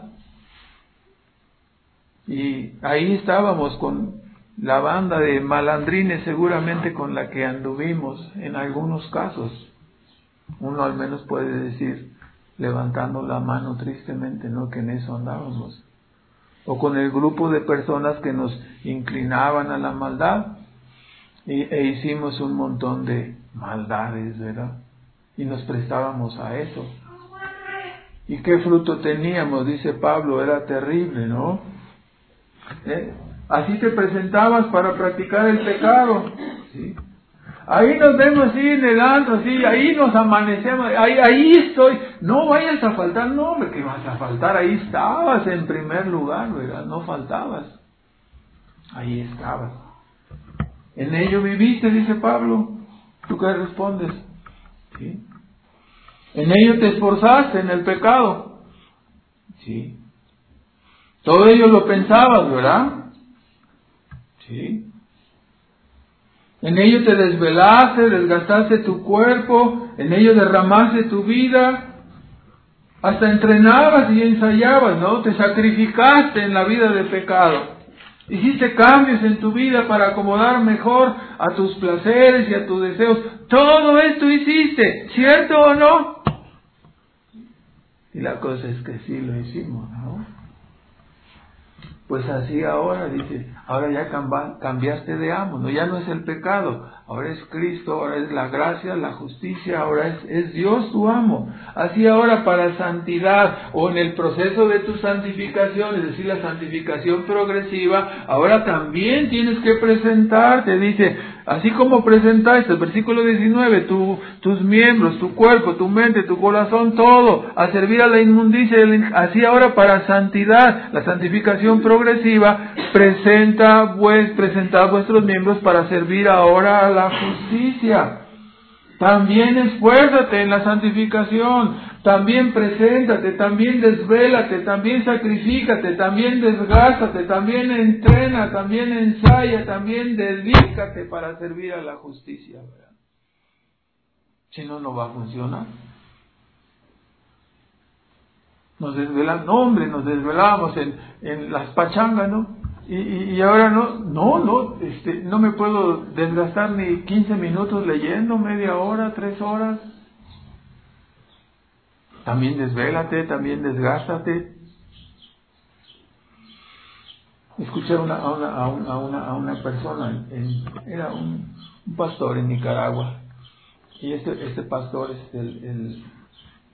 Y ahí estábamos con la banda de malandrines seguramente con la que anduvimos en algunos casos. Uno al menos puede decir, levantando la mano tristemente, ¿no? Que en eso andábamos. O con el grupo de personas que nos inclinaban a la maldad y, e hicimos un montón de maldades, ¿verdad? Y nos prestábamos a eso. ¿Y qué fruto teníamos? Dice Pablo, era terrible, ¿no? ¿Eh? Así te presentabas para practicar el pecado, ¿sí? Ahí nos vemos así en el antro, sí, ahí nos amanecemos, ahí, ahí estoy. No vayas a faltar, no, hombre, que vas a faltar, ahí estabas en primer lugar, ¿verdad? No faltabas. Ahí estabas. En ello viviste, dice Pablo. ¿Tú qué respondes? ¿Sí? En ello te esforzaste, en el pecado. Sí. Todo ello lo pensabas, ¿verdad? Sí. En ello te desvelaste, desgastaste tu cuerpo, en ello derramaste tu vida, hasta entrenabas y ensayabas, ¿no? Te sacrificaste en la vida de pecado. Hiciste cambios en tu vida para acomodar mejor a tus placeres y a tus deseos. Todo esto hiciste, ¿cierto o no? Y la cosa es que sí lo hicimos, ¿no? Pues así ahora, dice, ahora ya cambiaste de amo, no, ya no es el pecado, ahora es Cristo, ahora es la gracia, la justicia, ahora es, es Dios tu amo. Así ahora para santidad, o en el proceso de tu santificación, es decir, la santificación progresiva, ahora también tienes que presentarte, dice, así como presentaste, versículo diecinueve, tu, tus miembros, tu cuerpo, tu mente, tu corazón, todo, a servir a la inmundicia, así ahora para santidad, la santificación progresiva, presenta, pues, presentad vuestros miembros para servir ahora a la justicia. También esfuérzate en la santificación, también preséntate, también desvélate, también sacrifícate, también desgástate, también entrena, también ensaya, también dedícate para servir a la justicia, ¿verdad? Si no, no va a funcionar. Nos desvelamos, no hombre, nos desvelábamos en, en las pachangas, ¿no? Y, y, y ahora no, no, no, este, no me puedo desgastar ni quince minutos leyendo, media hora, tres horas. También desvélate, también desgástate. Escuché a una, a una, a una, a una, a una persona, en, era un, un pastor en Nicaragua, y este, este pastor, este, el, el,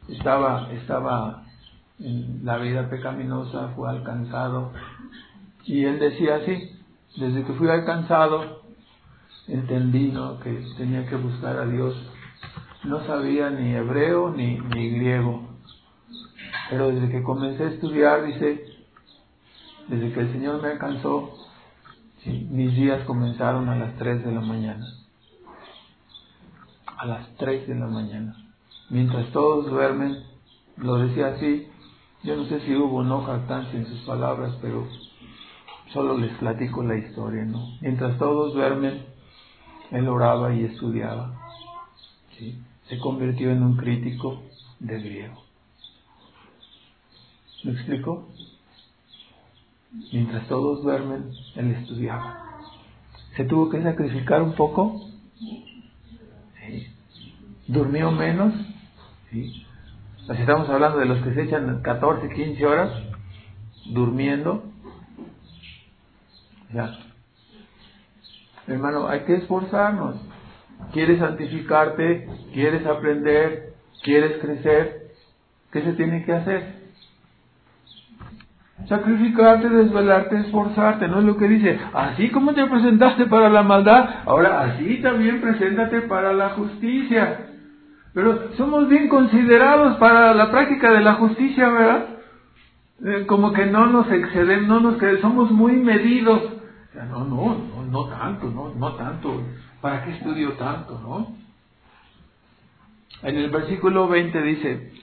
estaba, estaba en la vida pecaminosa, fue alcanzado, y él decía así: desde que fui alcanzado, entendí, ¿no?, que tenía que buscar a Dios. No sabía ni hebreo ni, ni griego, pero desde que comencé a estudiar, dice, desde que el Señor me alcanzó, sí, mis días comenzaron a las tres de la mañana. A las tres de la mañana. Mientras todos duermen, lo decía así. Yo no sé si hubo no jactancia en sus palabras, pero solo les platico la historia, ¿no? Mientras todos duermen, él oraba y estudiaba. ¿Sí? Se convirtió en un crítico de griego. ¿Me explico? Mientras todos duermen, él estudiaba. ¿Se tuvo que sacrificar un poco? Sí. ¿Durmió menos? Sí. Así estamos hablando de los que se echan catorce, quince horas durmiendo. Ya. Hermano, hay que esforzarnos. ¿Quieres santificarte? ¿Quieres aprender? ¿Quieres crecer? ¿Qué se tiene que hacer? Sacrificarte, desvelarte, esforzarte. No es lo que dice: así como te presentaste para la maldad, ahora así también preséntate para la justicia. Pero somos bien considerados para la práctica de la justicia, ¿verdad? Eh, como que no nos excedemos, no nos que somos muy medidos. O sea, no, no, no, no tanto, no, no tanto. ¿Para qué estudio tanto, no? En el versículo veinte dice,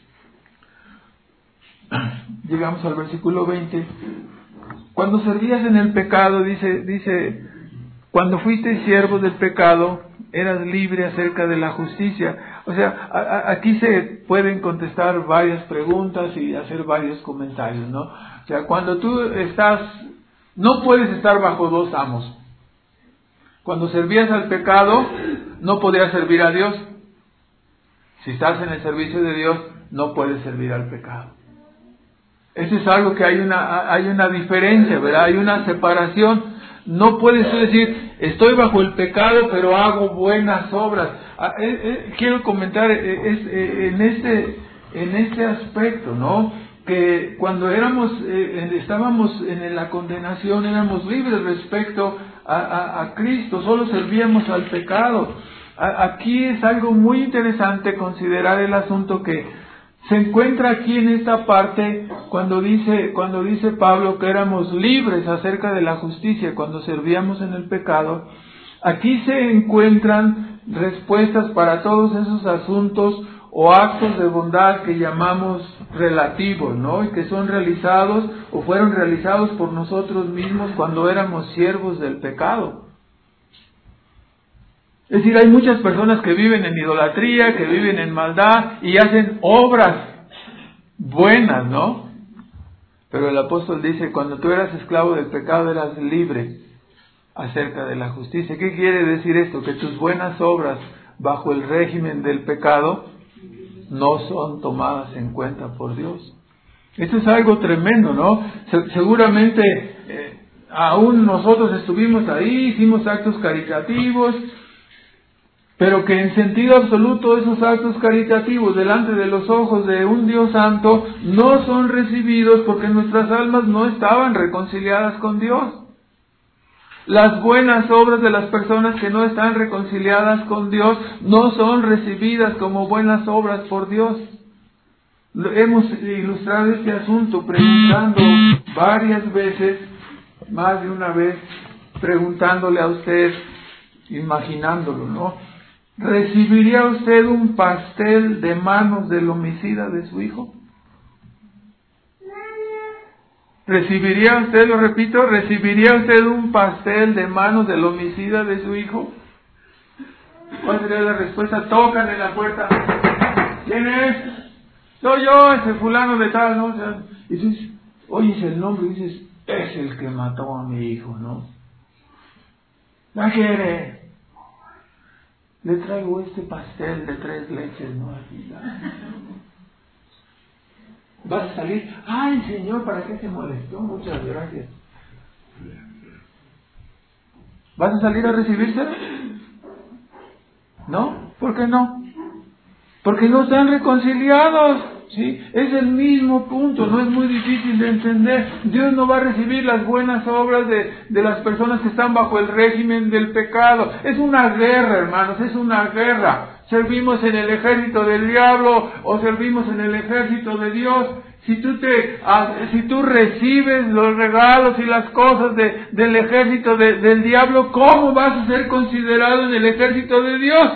llegamos al versículo veinte, cuando servías en el pecado, dice, dice, cuando fuiste siervo del pecado, eras libre acerca de la justicia. O sea, a, a, aquí se pueden contestar varias preguntas y hacer varios comentarios, ¿no? O sea, cuando tú estás, no puedes estar bajo dos amos. Cuando servías al pecado, no podías servir a Dios. Si estás en el servicio de Dios, no puedes servir al pecado. Eso es algo que hay una, hay una diferencia, ¿verdad? Hay una separación. No puedes decir, estoy bajo el pecado, pero hago buenas obras. Ah, eh, eh, quiero comentar eh, es, eh, en este en este aspecto, ¿no? Que cuando éramos eh, estábamos en la condenación, éramos libres respecto a, a, a Cristo, solo servíamos al pecado. A, aquí es algo muy interesante considerar el asunto que se encuentra aquí en esta parte cuando dice, cuando dice Pablo que éramos libres acerca de la justicia cuando servíamos en el pecado. Aquí se encuentran respuestas para todos esos asuntos o actos de bondad que llamamos relativos, ¿no? Y que son realizados o fueron realizados por nosotros mismos cuando éramos siervos del pecado. Es decir, hay muchas personas que viven en idolatría, que viven en maldad y hacen obras buenas, ¿no? Pero el apóstol dice, cuando tú eras esclavo del pecado eras libre acerca de la justicia. ¿Qué quiere decir esto? Que tus buenas obras bajo el régimen del pecado no son tomadas en cuenta por Dios. Esto es algo tremendo, ¿no? Se- seguramente eh, aún nosotros estuvimos ahí, hicimos actos caritativos, pero que en sentido absoluto esos actos caritativos delante de los ojos de un Dios santo no son recibidos porque nuestras almas no estaban reconciliadas con Dios. Las buenas obras de las personas que no están reconciliadas con Dios no son recibidas como buenas obras por Dios. Hemos ilustrado este asunto preguntando varias veces, más de una vez, preguntándole a usted, imaginándolo, ¿no? ¿Recibiría usted un pastel de manos del homicida de su hijo? ¿Recibiría usted, lo repito, recibiría usted un pastel de manos del homicida de su hijo? ¿Cuál sería la respuesta? Tocan en la puerta. ¿Quién es? Soy yo, ese fulano de tal, ¿no? O sea, y dices, oyes el nombre y dices, es el que mató a mi hijo, ¿no? ¿La quiere? Le traigo este pastel de tres leches, ¿no? Aquí, vas a salir, ay Señor, ¿para qué se molestó? Muchas gracias. ¿Vas a salir a recibirse? ¿No? ¿Por qué no? Porque no están reconciliados, ¿sí? Es el mismo punto, no es muy difícil de entender. Dios no va a recibir las buenas obras de, de las personas que están bajo el régimen del pecado. Es una guerra, hermanos, es una guerra. Servimos en el ejército del diablo o servimos en el ejército de Dios. Si tú te, si tú recibes los regalos y las cosas de, del ejército de, del diablo, ¿cómo vas a ser considerado en el ejército de Dios?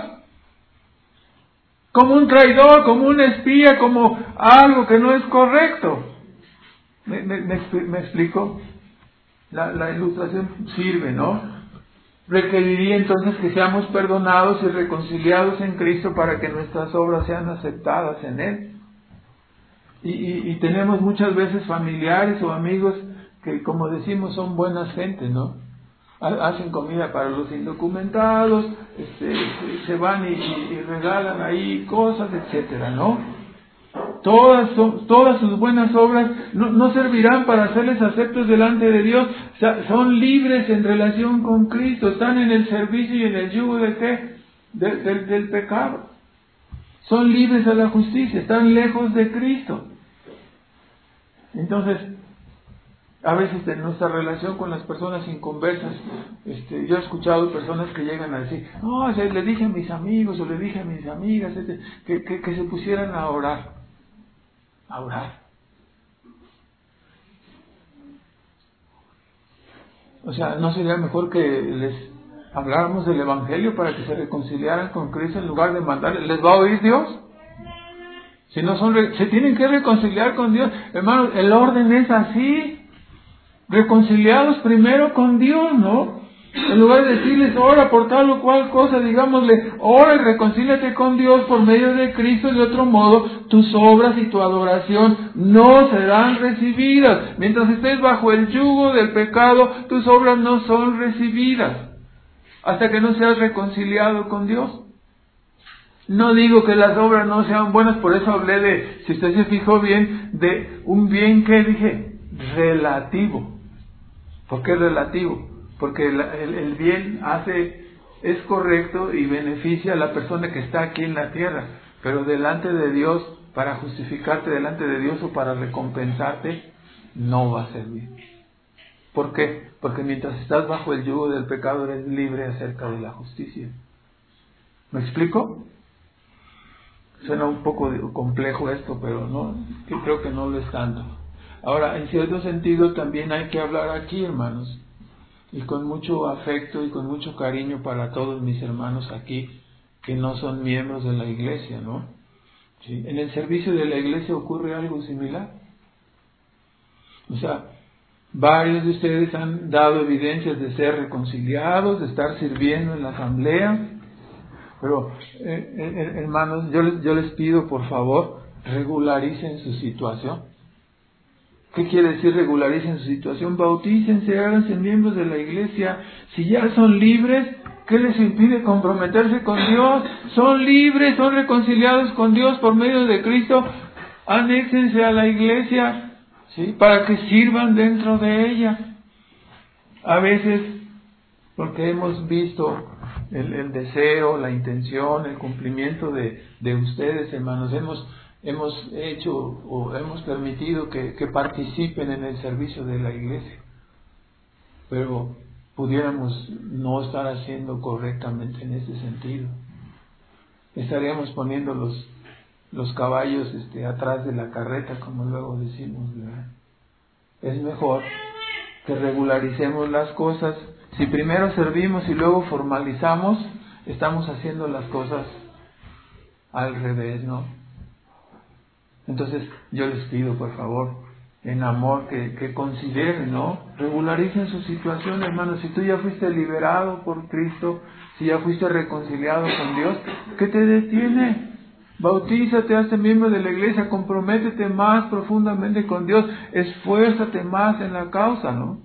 Como un traidor, como un espía, como algo que no es correcto. ¿Me, me, me, me explico? La, la ilustración sirve, ¿no? Requeriría entonces que seamos perdonados y reconciliados en Cristo para que nuestras obras sean aceptadas en Él. Y, y, y tenemos muchas veces familiares o amigos que, como decimos, son buenas gentes, ¿no? Hacen comida para los indocumentados, este, se van y, y, y regalan ahí cosas, etcétera, ¿no? Todas, son, todas sus buenas obras no, no servirán para hacerles aceptos delante de Dios. O sea, son libres en relación con Cristo, están en el servicio y en el yugo de qué? De, de, del pecado. Son libres a la justicia, están lejos de Cristo. Entonces, a veces en nuestra relación con las personas inconversas, este, yo he escuchado personas que llegan a decir, no, o sea, le dije a mis amigos o le dije a mis amigas este, que, que, que se pusieran a orar, a orar. O sea, ¿no sería mejor que les habláramos del Evangelio para que se reconciliaran con Cristo en lugar de mandarles? ¿Les va a oír Dios? Si no son, se tienen que reconciliar con Dios. Hermanos, el orden es así. Reconciliados primero con Dios, ¿no? En lugar de decirles, ora por tal o cual cosa, digámosle, ora y reconcíliate con Dios por medio de Cristo. De otro modo, tus obras y tu adoración no serán recibidas. Mientras estés bajo el yugo del pecado, tus obras no son recibidas. Hasta que no seas reconciliado con Dios. No digo que las obras no sean buenas, por eso hablé de, si usted se fijó bien, de un bien que dije, relativo. ¿Por qué relativo? Porque el, el, el bien hace, es correcto y beneficia a la persona que está aquí en la tierra, pero delante de Dios, para justificarte delante de Dios o para recompensarte, no va a servir. ¿Por qué? Porque mientras estás bajo el yugo del pecado eres libre acerca de la justicia. ¿Me explico? Suena un poco complejo esto, pero no, creo que no lo es tanto. Ahora, en cierto sentido también hay que hablar aquí, hermanos, y con mucho afecto y con mucho cariño para todos mis hermanos aquí que no son miembros de la iglesia, ¿no? ¿Sí? En el servicio de la iglesia ocurre algo similar. O sea, varios de ustedes han dado evidencias de ser reconciliados, de estar sirviendo en la asamblea. Pero, eh, eh, hermanos, yo les, yo les pido, por favor, regularicen su situación. ¿Qué quiere decir regularicen su situación? Bautícense, háganse miembros de la iglesia. Si ya son libres, ¿qué les impide comprometerse con Dios? Son libres, son reconciliados con Dios por medio de Cristo. Anéxense a la iglesia, ¿sí? Para que sirvan dentro de ella. A veces, porque hemos visto el, el deseo, la intención, el cumplimiento de, de ustedes, hermanos, hemos, hemos hecho o hemos permitido que, que participen en el servicio de la iglesia, pero pudiéramos no estar haciendo correctamente en ese sentido. Estaríamos poniendo los, los caballos este, atrás de la carreta, como luego decimos, ¿verdad? Es mejor que regularicemos las cosas. Si primero servimos y luego formalizamos, estamos haciendo las cosas al revés, ¿no? Entonces yo les pido, por favor, en amor, que, que consideren, ¿no? Regularicen su situación, hermanos. Si tú ya fuiste liberado por Cristo, si ya fuiste reconciliado con Dios, ¿qué te detiene? Bautízate, hazte miembro de la iglesia, comprométete más profundamente con Dios, esfuérzate más en la causa, ¿no?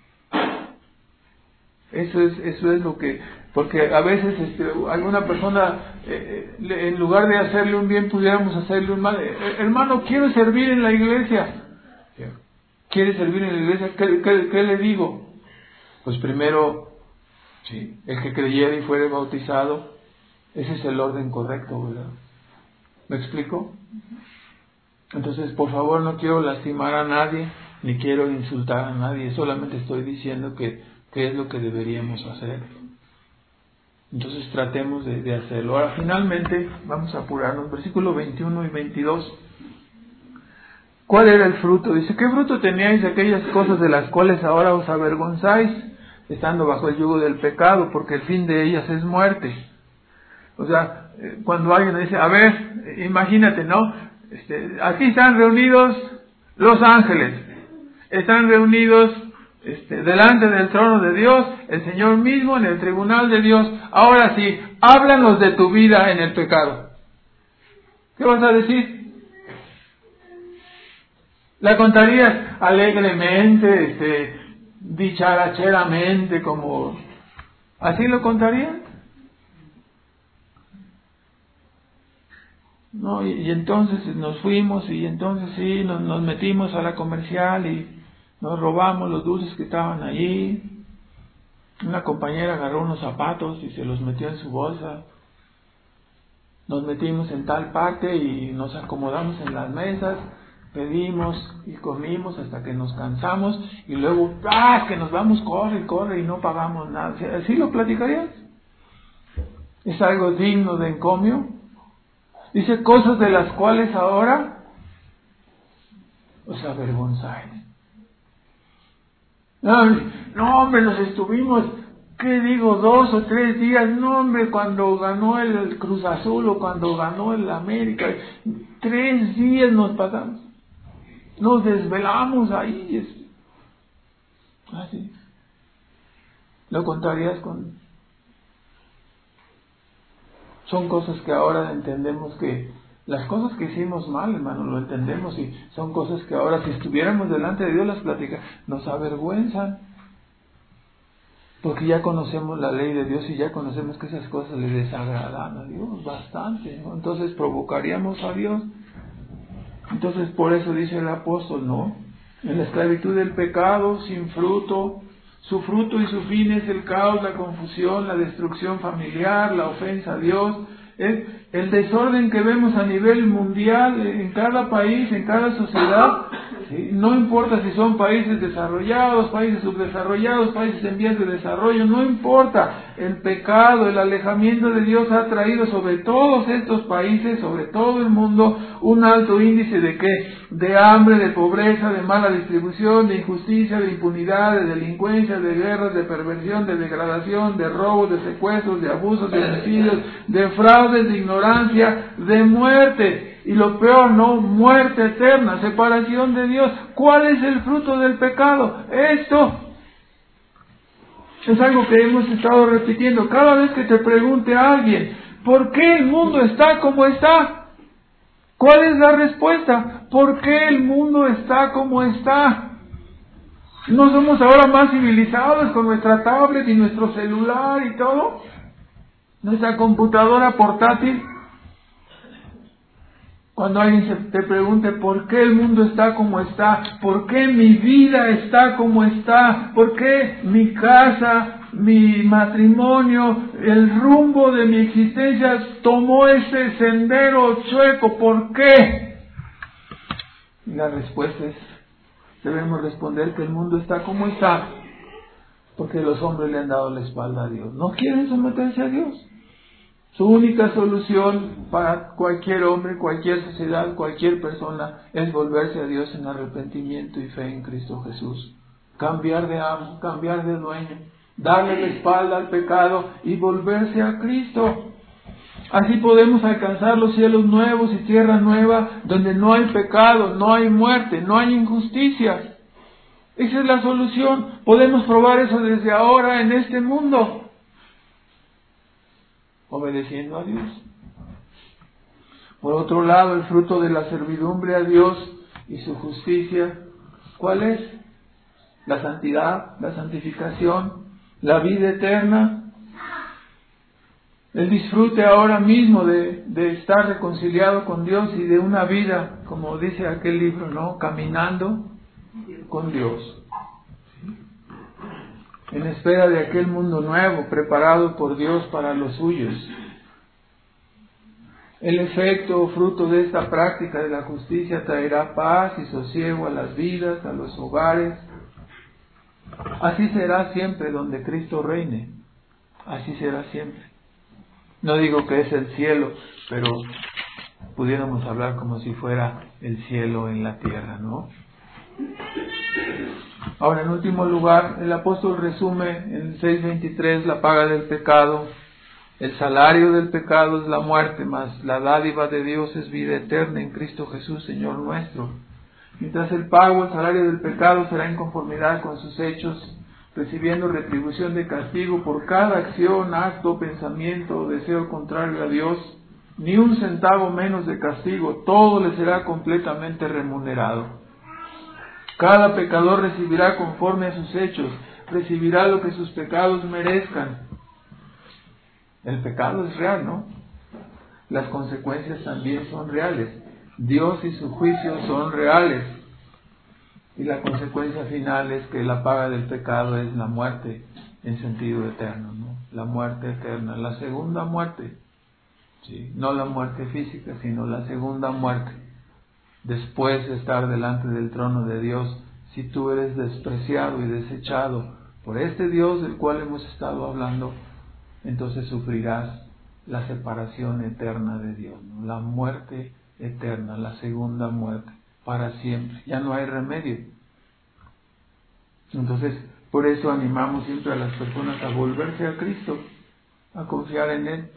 Eso es, eso es lo que, porque a veces este, alguna persona, eh, en lugar de hacerle un bien, pudiéramos hacerle un mal. Eh, hermano, quiero servir en la iglesia. ¿Quiere servir en la iglesia? ¿Qué, qué, qué le digo? Pues primero, sí, el que creyera y fuere bautizado, ese es el orden correcto, ¿verdad? ¿Me explico? Entonces, por favor, no quiero lastimar a nadie, ni quiero insultar a nadie, solamente estoy diciendo que, que es lo que deberíamos hacer. Entonces tratemos de, de hacerlo. Ahora, finalmente, vamos a apurarnos, versículos veintiuno y veintidós. ¿Cuál era el fruto? Dice, ¿qué fruto teníais de aquellas cosas de las cuales ahora os avergonzáis, estando bajo el yugo del pecado? Porque el fin de ellas es muerte. O sea, cuando alguien dice, a ver, imagínate, ¿no? Este, aquí están reunidos los ángeles, están reunidos este, delante del trono de Dios, el Señor mismo en el tribunal de Dios. Ahora sí, háblanos de tu vida en el pecado. ¿Qué vas a decir? ¿La contarías alegremente, este, dicharacheramente, como así lo contarías? No, y, y entonces nos fuimos y entonces sí, nos, nos metimos a la comercial y nos robamos los dulces que estaban allí. Una compañera agarró unos zapatos y se los metió en su bolsa. Nos metimos en tal parte y nos acomodamos en las mesas, pedimos y comimos hasta que nos cansamos y luego, ¡ah! Que nos vamos, corre, corre y no pagamos nada. ¿Así lo platicarías? ¿Es algo digno de encomio? Dice, cosas de las cuales ahora os avergonzáis. No, no, hombre, nos estuvimos, ¿qué digo? Dos o tres días. No, hombre, cuando ganó el Cruz Azul o cuando ganó el América, tres días nos pasamos. Nos desvelamos ahí. Así. ¿Lo contarías con...? Son cosas que ahora entendemos que las cosas que hicimos mal, hermano, lo entendemos y son cosas que ahora si estuviéramos delante de Dios las platicas, nos avergüenzan. Porque ya conocemos la ley de Dios y ya conocemos que esas cosas le desagradan a Dios bastante, ¿no? Entonces provocaríamos a Dios. Entonces por eso dice el apóstol, ¿no? En la esclavitud del pecado, sin fruto, su fruto y su fin es el caos, la confusión, la destrucción familiar, la ofensa a Dios, el, el desorden que vemos a nivel mundial, en cada país, en cada sociedad, ¿sí? No importa si son países desarrollados, países subdesarrollados, países en vías de desarrollo, no importa, el pecado, el alejamiento de Dios ha traído sobre todos estos países, sobre todo el mundo, un alto índice de ¿qué? De hambre, de pobreza, de mala distribución, de injusticia, de impunidad, de delincuencia, de guerras, de perversión, de degradación, de robos, de secuestros, de abusos, de homicidios, de fraudes, de ignorancia, de muerte. Y lo peor, ¿no? Muerte eterna, separación de Dios. ¿Cuál es el fruto del pecado? Esto. Es algo que hemos estado repitiendo. Cada vez que te pregunte a alguien, ¿por qué el mundo está como está? ¿Cuál es la respuesta? ¿Por qué el mundo está como está? ¿No somos ahora más civilizados con nuestra tablet y nuestro celular y todo? ¿Nuestra computadora portátil? Cuando alguien se te pregunte por qué el mundo está como está, por qué mi vida está como está, por qué mi casa, mi matrimonio, el rumbo de mi existencia tomó ese sendero chueco, ¿por qué? Y la respuesta es, debemos responder que el mundo está como está, porque los hombres le han dado la espalda a Dios. No quieren someterse a Dios. Su única solución para cualquier hombre, cualquier sociedad, cualquier persona es volverse a Dios en arrepentimiento y fe en Cristo Jesús. Cambiar de amo, cambiar de dueño, darle la espalda al pecado y volverse a Cristo. Así podemos alcanzar los cielos nuevos y tierra nueva, donde no hay pecado, no hay muerte, no hay injusticia. Esa es la solución. Podemos probar eso desde ahora en este mundo, obedeciendo a Dios. Por otro lado, el fruto de la servidumbre a Dios y su justicia, ¿cuál es? La santidad, la santificación, la vida eterna, el disfrute ahora mismo de, de estar reconciliado con Dios y de una vida, como dice aquel libro, ¿no? Caminando con Dios, en espera de aquel mundo nuevo preparado por Dios para los suyos. El efecto o fruto de esta práctica de la justicia traerá paz y sosiego a las vidas, a los hogares. Así será siempre donde Cristo reine. Así será siempre. No digo que es el cielo, pero pudiéramos hablar como si fuera el cielo en la tierra, ¿no? Ahora, en último lugar, el apóstol resume en seis veintitrés la paga del pecado. El salario del pecado es la muerte, mas la dádiva de Dios es vida eterna en Cristo Jesús, Señor nuestro. Mientras el pago, el salario del pecado será en conformidad con sus hechos, recibiendo retribución de castigo por cada acción, acto, pensamiento o deseo contrario a Dios, ni un centavo menos de castigo, todo le será completamente remunerado. Cada pecador recibirá conforme a sus hechos, recibirá lo que sus pecados merezcan. El pecado es real, ¿no? Las consecuencias también son reales. Dios y su juicio son reales. Y la consecuencia final es que la paga del pecado es la muerte en sentido eterno, ¿no? La muerte eterna, la segunda muerte. ¿Sí? No la muerte física, sino la segunda muerte. Después de estar delante del trono de Dios, si tú eres despreciado y desechado por este Dios del cual hemos estado hablando, entonces sufrirás la separación eterna de Dios, ¿no? La muerte eterna, la segunda muerte, para siempre. Ya no hay remedio. Entonces, por eso animamos siempre a las personas a volverse a Cristo, a confiar en Él.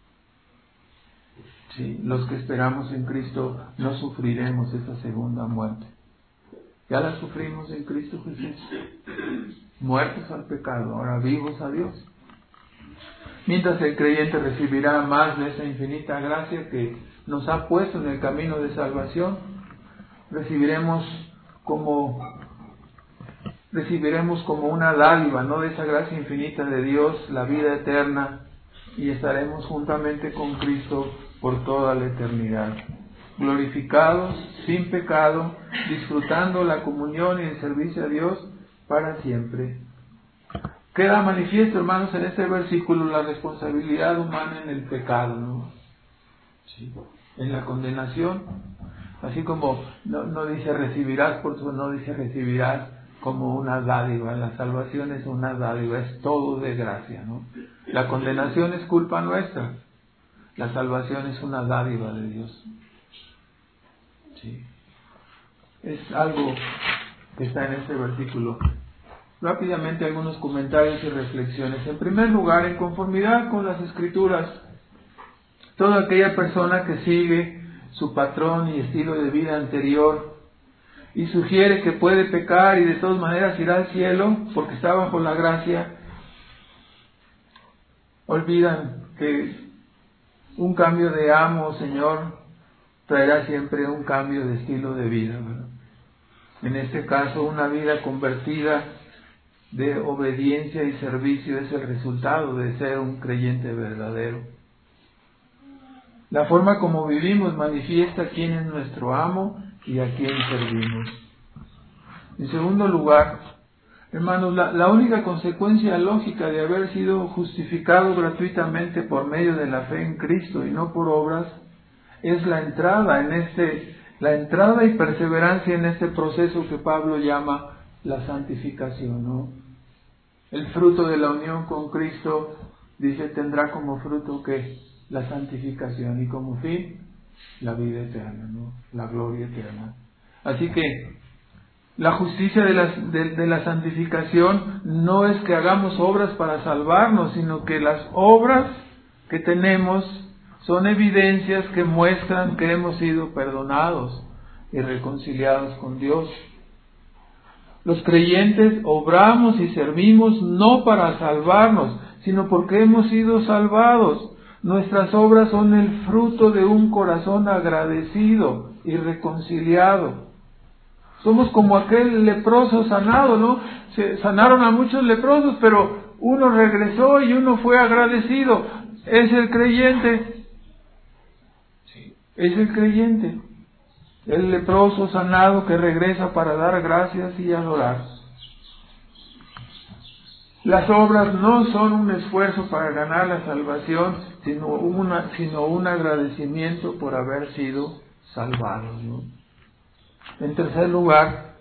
Sí, los que esperamos en Cristo no sufriremos esa segunda muerte. Ya la sufrimos en Cristo Jesús. Muertos al pecado, ahora vivos a Dios. Mientras el creyente recibirá más de esa infinita gracia que nos ha puesto en el camino de salvación, recibiremos como recibiremos como una dádiva, ¿no?, de esa gracia infinita de Dios, la vida eterna, y estaremos juntamente con Cristo por toda la eternidad, glorificados, sin pecado, disfrutando la comunión y el servicio a Dios para siempre. Queda manifiesto, hermanos, en este versículo la responsabilidad humana en el pecado, ¿no? Sí. En la condenación, así como no, no dice recibirás, por eso no dice recibirás como una dádiva. La salvación es una dádiva, es todo de gracia, ¿no? La condenación es culpa nuestra, la salvación es una dádiva de Dios. Sí. Es algo que está en este versículo. Rápidamente algunos comentarios y reflexiones. En primer lugar, en conformidad con las Escrituras, toda aquella persona que sigue su patrón y estilo de vida anterior y sugiere que puede pecar y de todas maneras irá al cielo porque está bajo la gracia, olvidan que un cambio de amo o Señor traerá siempre un cambio de estilo de vida, ¿verdad? En este caso, una vida convertida de obediencia y servicio es el resultado de ser un creyente verdadero. La forma como vivimos manifiesta quién es nuestro amo y a quién servimos. En segundo lugar, hermanos, la, la única consecuencia lógica de haber sido justificado gratuitamente por medio de la fe en Cristo y no por obras es la entrada en este, la entrada y perseverancia en este proceso que Pablo llama la santificación, ¿no? El fruto de la unión con Cristo, dice, tendrá como fruto que la santificación y como fin la vida eterna, ¿no? La gloria eterna. Así que la justicia de la, de, de la santificación no es que hagamos obras para salvarnos, sino que las obras que tenemos son evidencias que muestran que hemos sido perdonados y reconciliados con Dios. Los creyentes obramos y servimos no para salvarnos, sino porque hemos sido salvados. Nuestras obras son el fruto de un corazón agradecido y reconciliado. Somos como aquel leproso sanado, ¿no? Se sanaron a muchos leprosos, pero uno regresó y uno fue agradecido. Es el creyente. Sí. Es el creyente. El leproso sanado que regresa para dar gracias y adorar. Las obras no son un esfuerzo para ganar la salvación, sino, una, sino un agradecimiento por haber sido salvados, ¿no? En tercer lugar,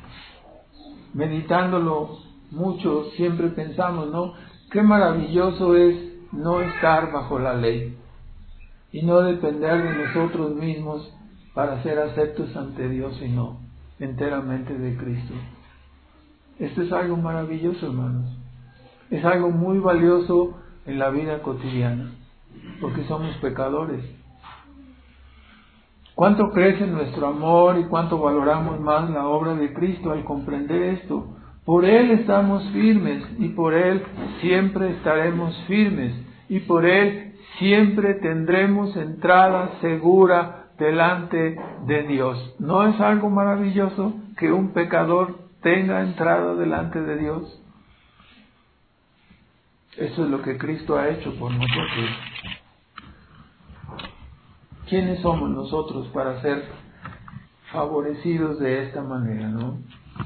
meditándolo mucho, siempre pensamos, ¿no? Qué maravilloso es no estar bajo la ley y no depender de nosotros mismos para ser aceptos ante Dios, sino enteramente de Cristo. Esto es algo maravilloso, hermanos. Es algo muy valioso en la vida cotidiana, porque somos pecadores. ¿Cuánto crece nuestro amor y cuánto valoramos más la obra de Cristo al comprender esto? Por Él estamos firmes y por Él siempre estaremos firmes y por Él siempre tendremos entrada segura delante de Dios. ¿No es algo maravilloso que un pecador tenga entrada delante de Dios? Eso es lo que Cristo ha hecho por nosotros. ¿Quiénes somos nosotros para ser favorecidos de esta manera, no?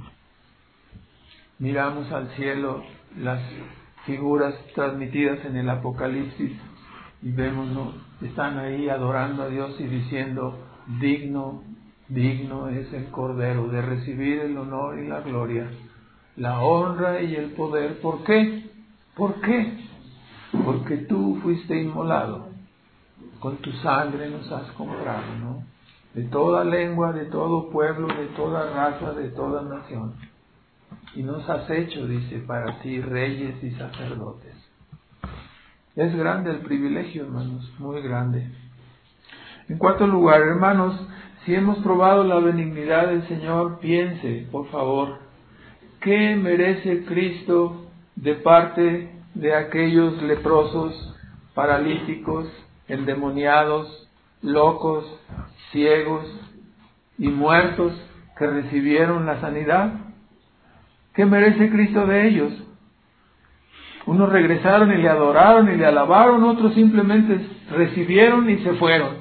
Miramos al cielo las figuras transmitidas en el Apocalipsis y vemos, ¿no? Están ahí adorando a Dios y diciendo, digno, digno es el Cordero de recibir el honor y la gloria, la honra y el poder. ¿Por qué? ¿Por qué? Porque tú fuiste inmolado, con tu sangre nos has comprado, ¿no? De toda lengua, de todo pueblo, de toda raza, de toda nación. Y nos has hecho, dice, para ti reyes y sacerdotes. Es grande el privilegio, hermanos, muy grande. En cuarto lugar, hermanos, si hemos probado la benignidad del Señor, piense, por favor, ¿qué merece Cristo de parte de aquellos leprosos, paralíticos, endemoniados, locos, ciegos y muertos que recibieron la sanidad? ¿Qué merece Cristo de ellos? Unos regresaron y le adoraron y le alabaron, otros simplemente recibieron y se fueron.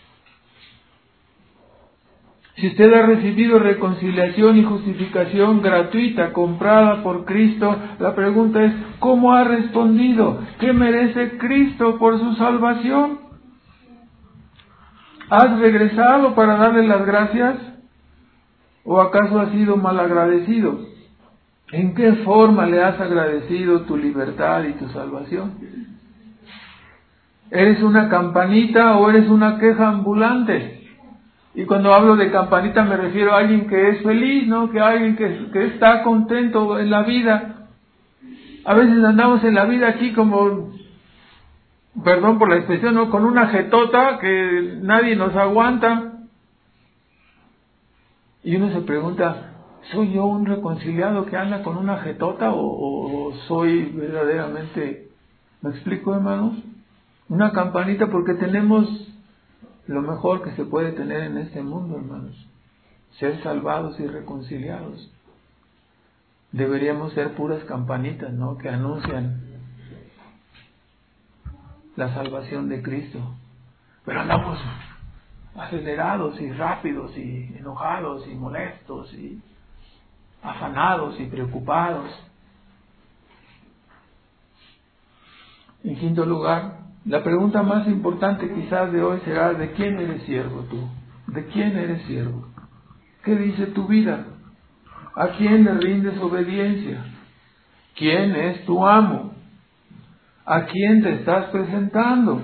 Si usted ha recibido reconciliación y justificación gratuita, comprada por Cristo, la pregunta es, ¿cómo ha respondido? ¿Qué merece Cristo por su salvación? ¿Has regresado para darle las gracias? ¿O acaso has sido malagradecido? ¿En qué forma le has agradecido tu libertad y tu salvación? ¿Eres una campanita o eres una queja ambulante? Y cuando hablo de campanita me refiero a alguien que es feliz, ¿no? Que alguien que, que está contento en la vida. A veces andamos en la vida aquí como, perdón por la expresión, ¿no? Con una jetota que nadie nos aguanta. Y uno se pregunta, ¿soy yo un reconciliado que anda con una jetota o, o, o soy verdaderamente, ¿me explico, hermanos? Una campanita, porque tenemos lo mejor que se puede tener en este mundo, hermanos, ser salvados y reconciliados. Deberíamos ser puras campanitas, ¿no? Que anuncian la salvación de Cristo. Pero andamos acelerados y rápidos y enojados y molestos y afanados y preocupados. En quinto lugar, la pregunta más importante quizás de hoy será, ¿de quién eres siervo tú? ¿De quién eres siervo? ¿Qué dice tu vida? ¿A quién le rindes obediencia? ¿Quién es tu amo? ¿A quién te estás presentando?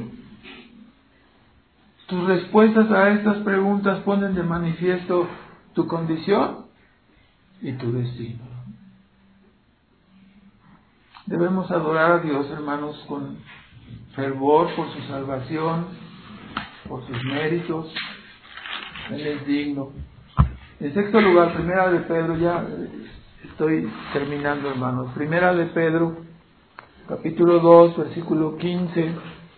Tus respuestas a estas preguntas ponen de manifiesto tu condición y tu destino. Debemos adorar a Dios, hermanos, con fervor por su salvación, por sus méritos. Él es digno. En sexto lugar, Primera de Pedro, ya estoy terminando, hermanos. Primera de Pedro, capítulo dos, versículo quince.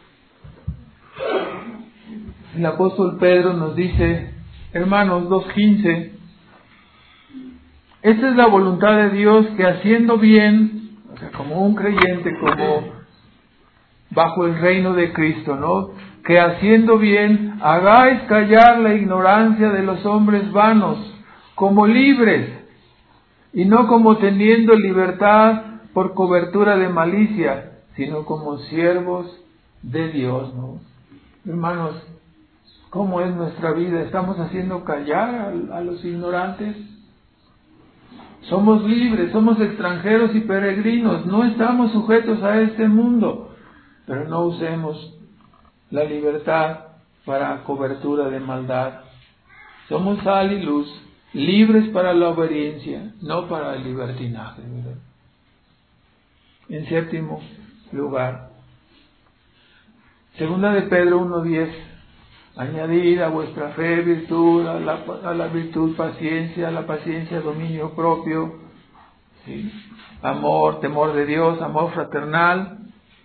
El apóstol Pedro nos dice, hermanos, dos quince, esta es la voluntad de Dios, que haciendo bien, o sea, como un creyente, como bajo el reino de Cristo, ¿no? Que haciendo bien hagáis callar la ignorancia de los hombres vanos, como libres, y no como teniendo libertad por cobertura de malicia, sino como siervos de Dios, ¿no? Hermanos, ¿cómo es nuestra vida? ¿Estamos haciendo callar a, a los ignorantes? Somos libres, somos extranjeros y peregrinos, no estamos sujetos a este mundo, pero no usemos la libertad para cobertura de maldad. Somos sal y luz, libres para la obediencia, no para el libertinaje, ¿verdad? En séptimo lugar, segunda de Pedro uno diez, añadid a vuestra fe virtud, a la, a la virtud paciencia, a la paciencia dominio propio, ¿sí? Amor, temor de Dios, amor fraternal.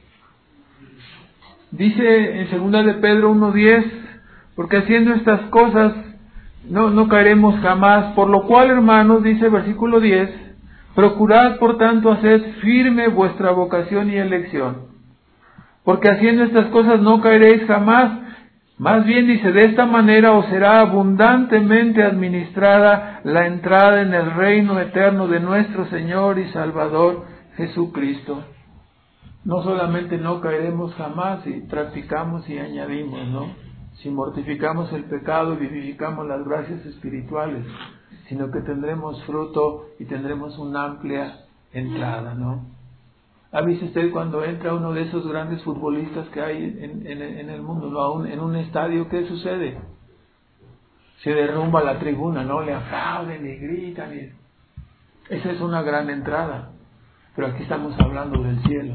Dice en segunda de Pedro uno diez, porque haciendo estas cosas no, no caeremos jamás, por lo cual, hermanos, dice versículo diez, procurad por tanto hacer firme vuestra vocación y elección, porque haciendo estas cosas no caeréis jamás. Más bien dice, de esta manera os será abundantemente administrada la entrada en el reino eterno de nuestro Señor y Salvador Jesucristo. No solamente no caeremos jamás si practicamos y añadimos, ¿no? Si mortificamos el pecado y vivificamos las gracias espirituales, sino que tendremos fruto y tendremos una amplia entrada, ¿no? ¿Ha visto usted cuando entra uno de esos grandes futbolistas que hay en, en, en el mundo, ¿no? Un, en un estadio, ¿qué sucede? Se derrumba la tribuna, ¿no? Le aplauden, le gritan. Y... esa es una gran entrada. Pero aquí estamos hablando del cielo.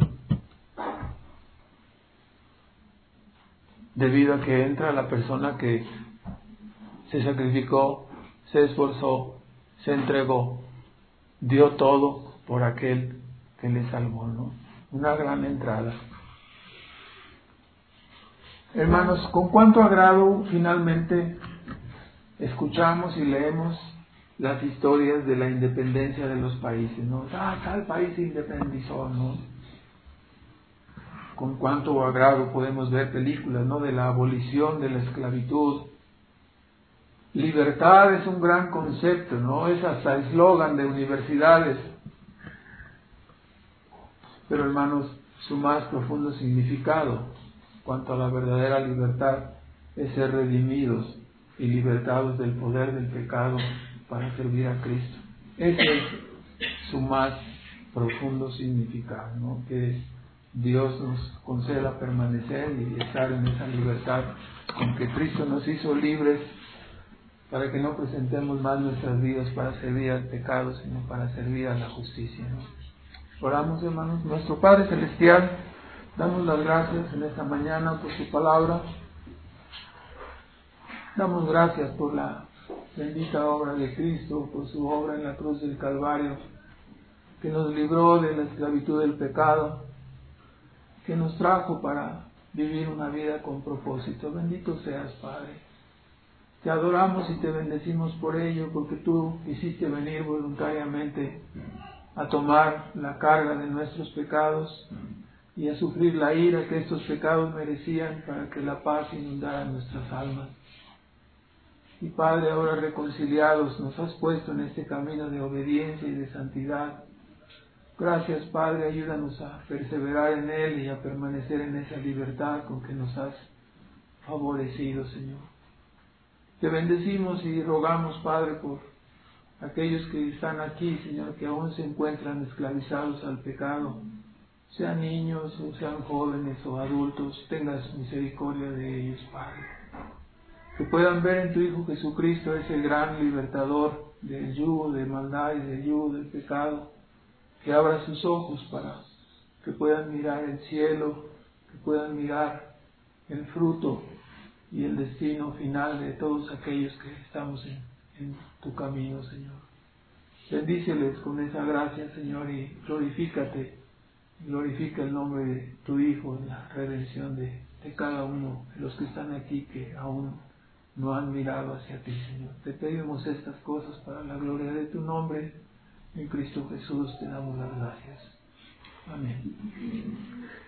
Debido a que entra la persona que se sacrificó, se esforzó, se entregó, dio todo por aquel que le salvó, ¿no? Una gran entrada. Hermanos, con cuánto agrado finalmente escuchamos y leemos las historias de la independencia de los países, ¿no? Ah, tal país se independizó, ¿no? Con cuánto agrado podemos ver películas, ¿no? De la abolición de la esclavitud. Libertad es un gran concepto, ¿no? Es hasta eslogan de universidades. Pero, hermanos, su más profundo significado cuanto a la verdadera libertad es ser redimidos y libertados del poder del pecado para servir a Cristo. Ese es su más profundo significado, ¿no? Que Dios nos conceda permanecer y estar en esa libertad con que Cristo nos hizo libres, para que no presentemos más nuestras vidas para servir al pecado, sino para servir a la justicia, ¿no? Oramos, hermanos. Nuestro Padre Celestial, damos las gracias en esta mañana por su palabra. Damos gracias por la bendita obra de Cristo, por su obra en la cruz del Calvario, que nos libró de la esclavitud del pecado, que nos trajo para vivir una vida con propósito. Bendito seas, Padre. Te adoramos y te bendecimos por ello, porque tú quisiste venir voluntariamente a tomar la carga de nuestros pecados y a sufrir la ira que estos pecados merecían para que la paz inundara nuestras almas. Y Padre, ahora reconciliados, nos has puesto en este camino de obediencia y de santidad. Gracias, Padre, ayúdanos a perseverar en él y a permanecer en esa libertad con que nos has favorecido, Señor. Te bendecimos y rogamos, Padre, por aquellos que están aquí, Señor, que aún se encuentran esclavizados al pecado, sean niños o sean jóvenes o adultos, tengas misericordia de ellos, Padre. Que puedan ver en tu Hijo Jesucristo ese gran libertador del yugo de maldad y del yugo del pecado, que abra sus ojos para que puedan mirar el cielo, que puedan mirar el fruto y el destino final de todos aquellos que estamos en, en tu camino, Señor. Bendíceles con esa gracia, Señor, y glorifícate, glorifica el nombre de tu Hijo en la redención de, de cada uno de los que están aquí que aún no han mirado hacia ti, Señor. Te pedimos estas cosas para la gloria de tu nombre. En Cristo Jesús te damos las gracias. Amén.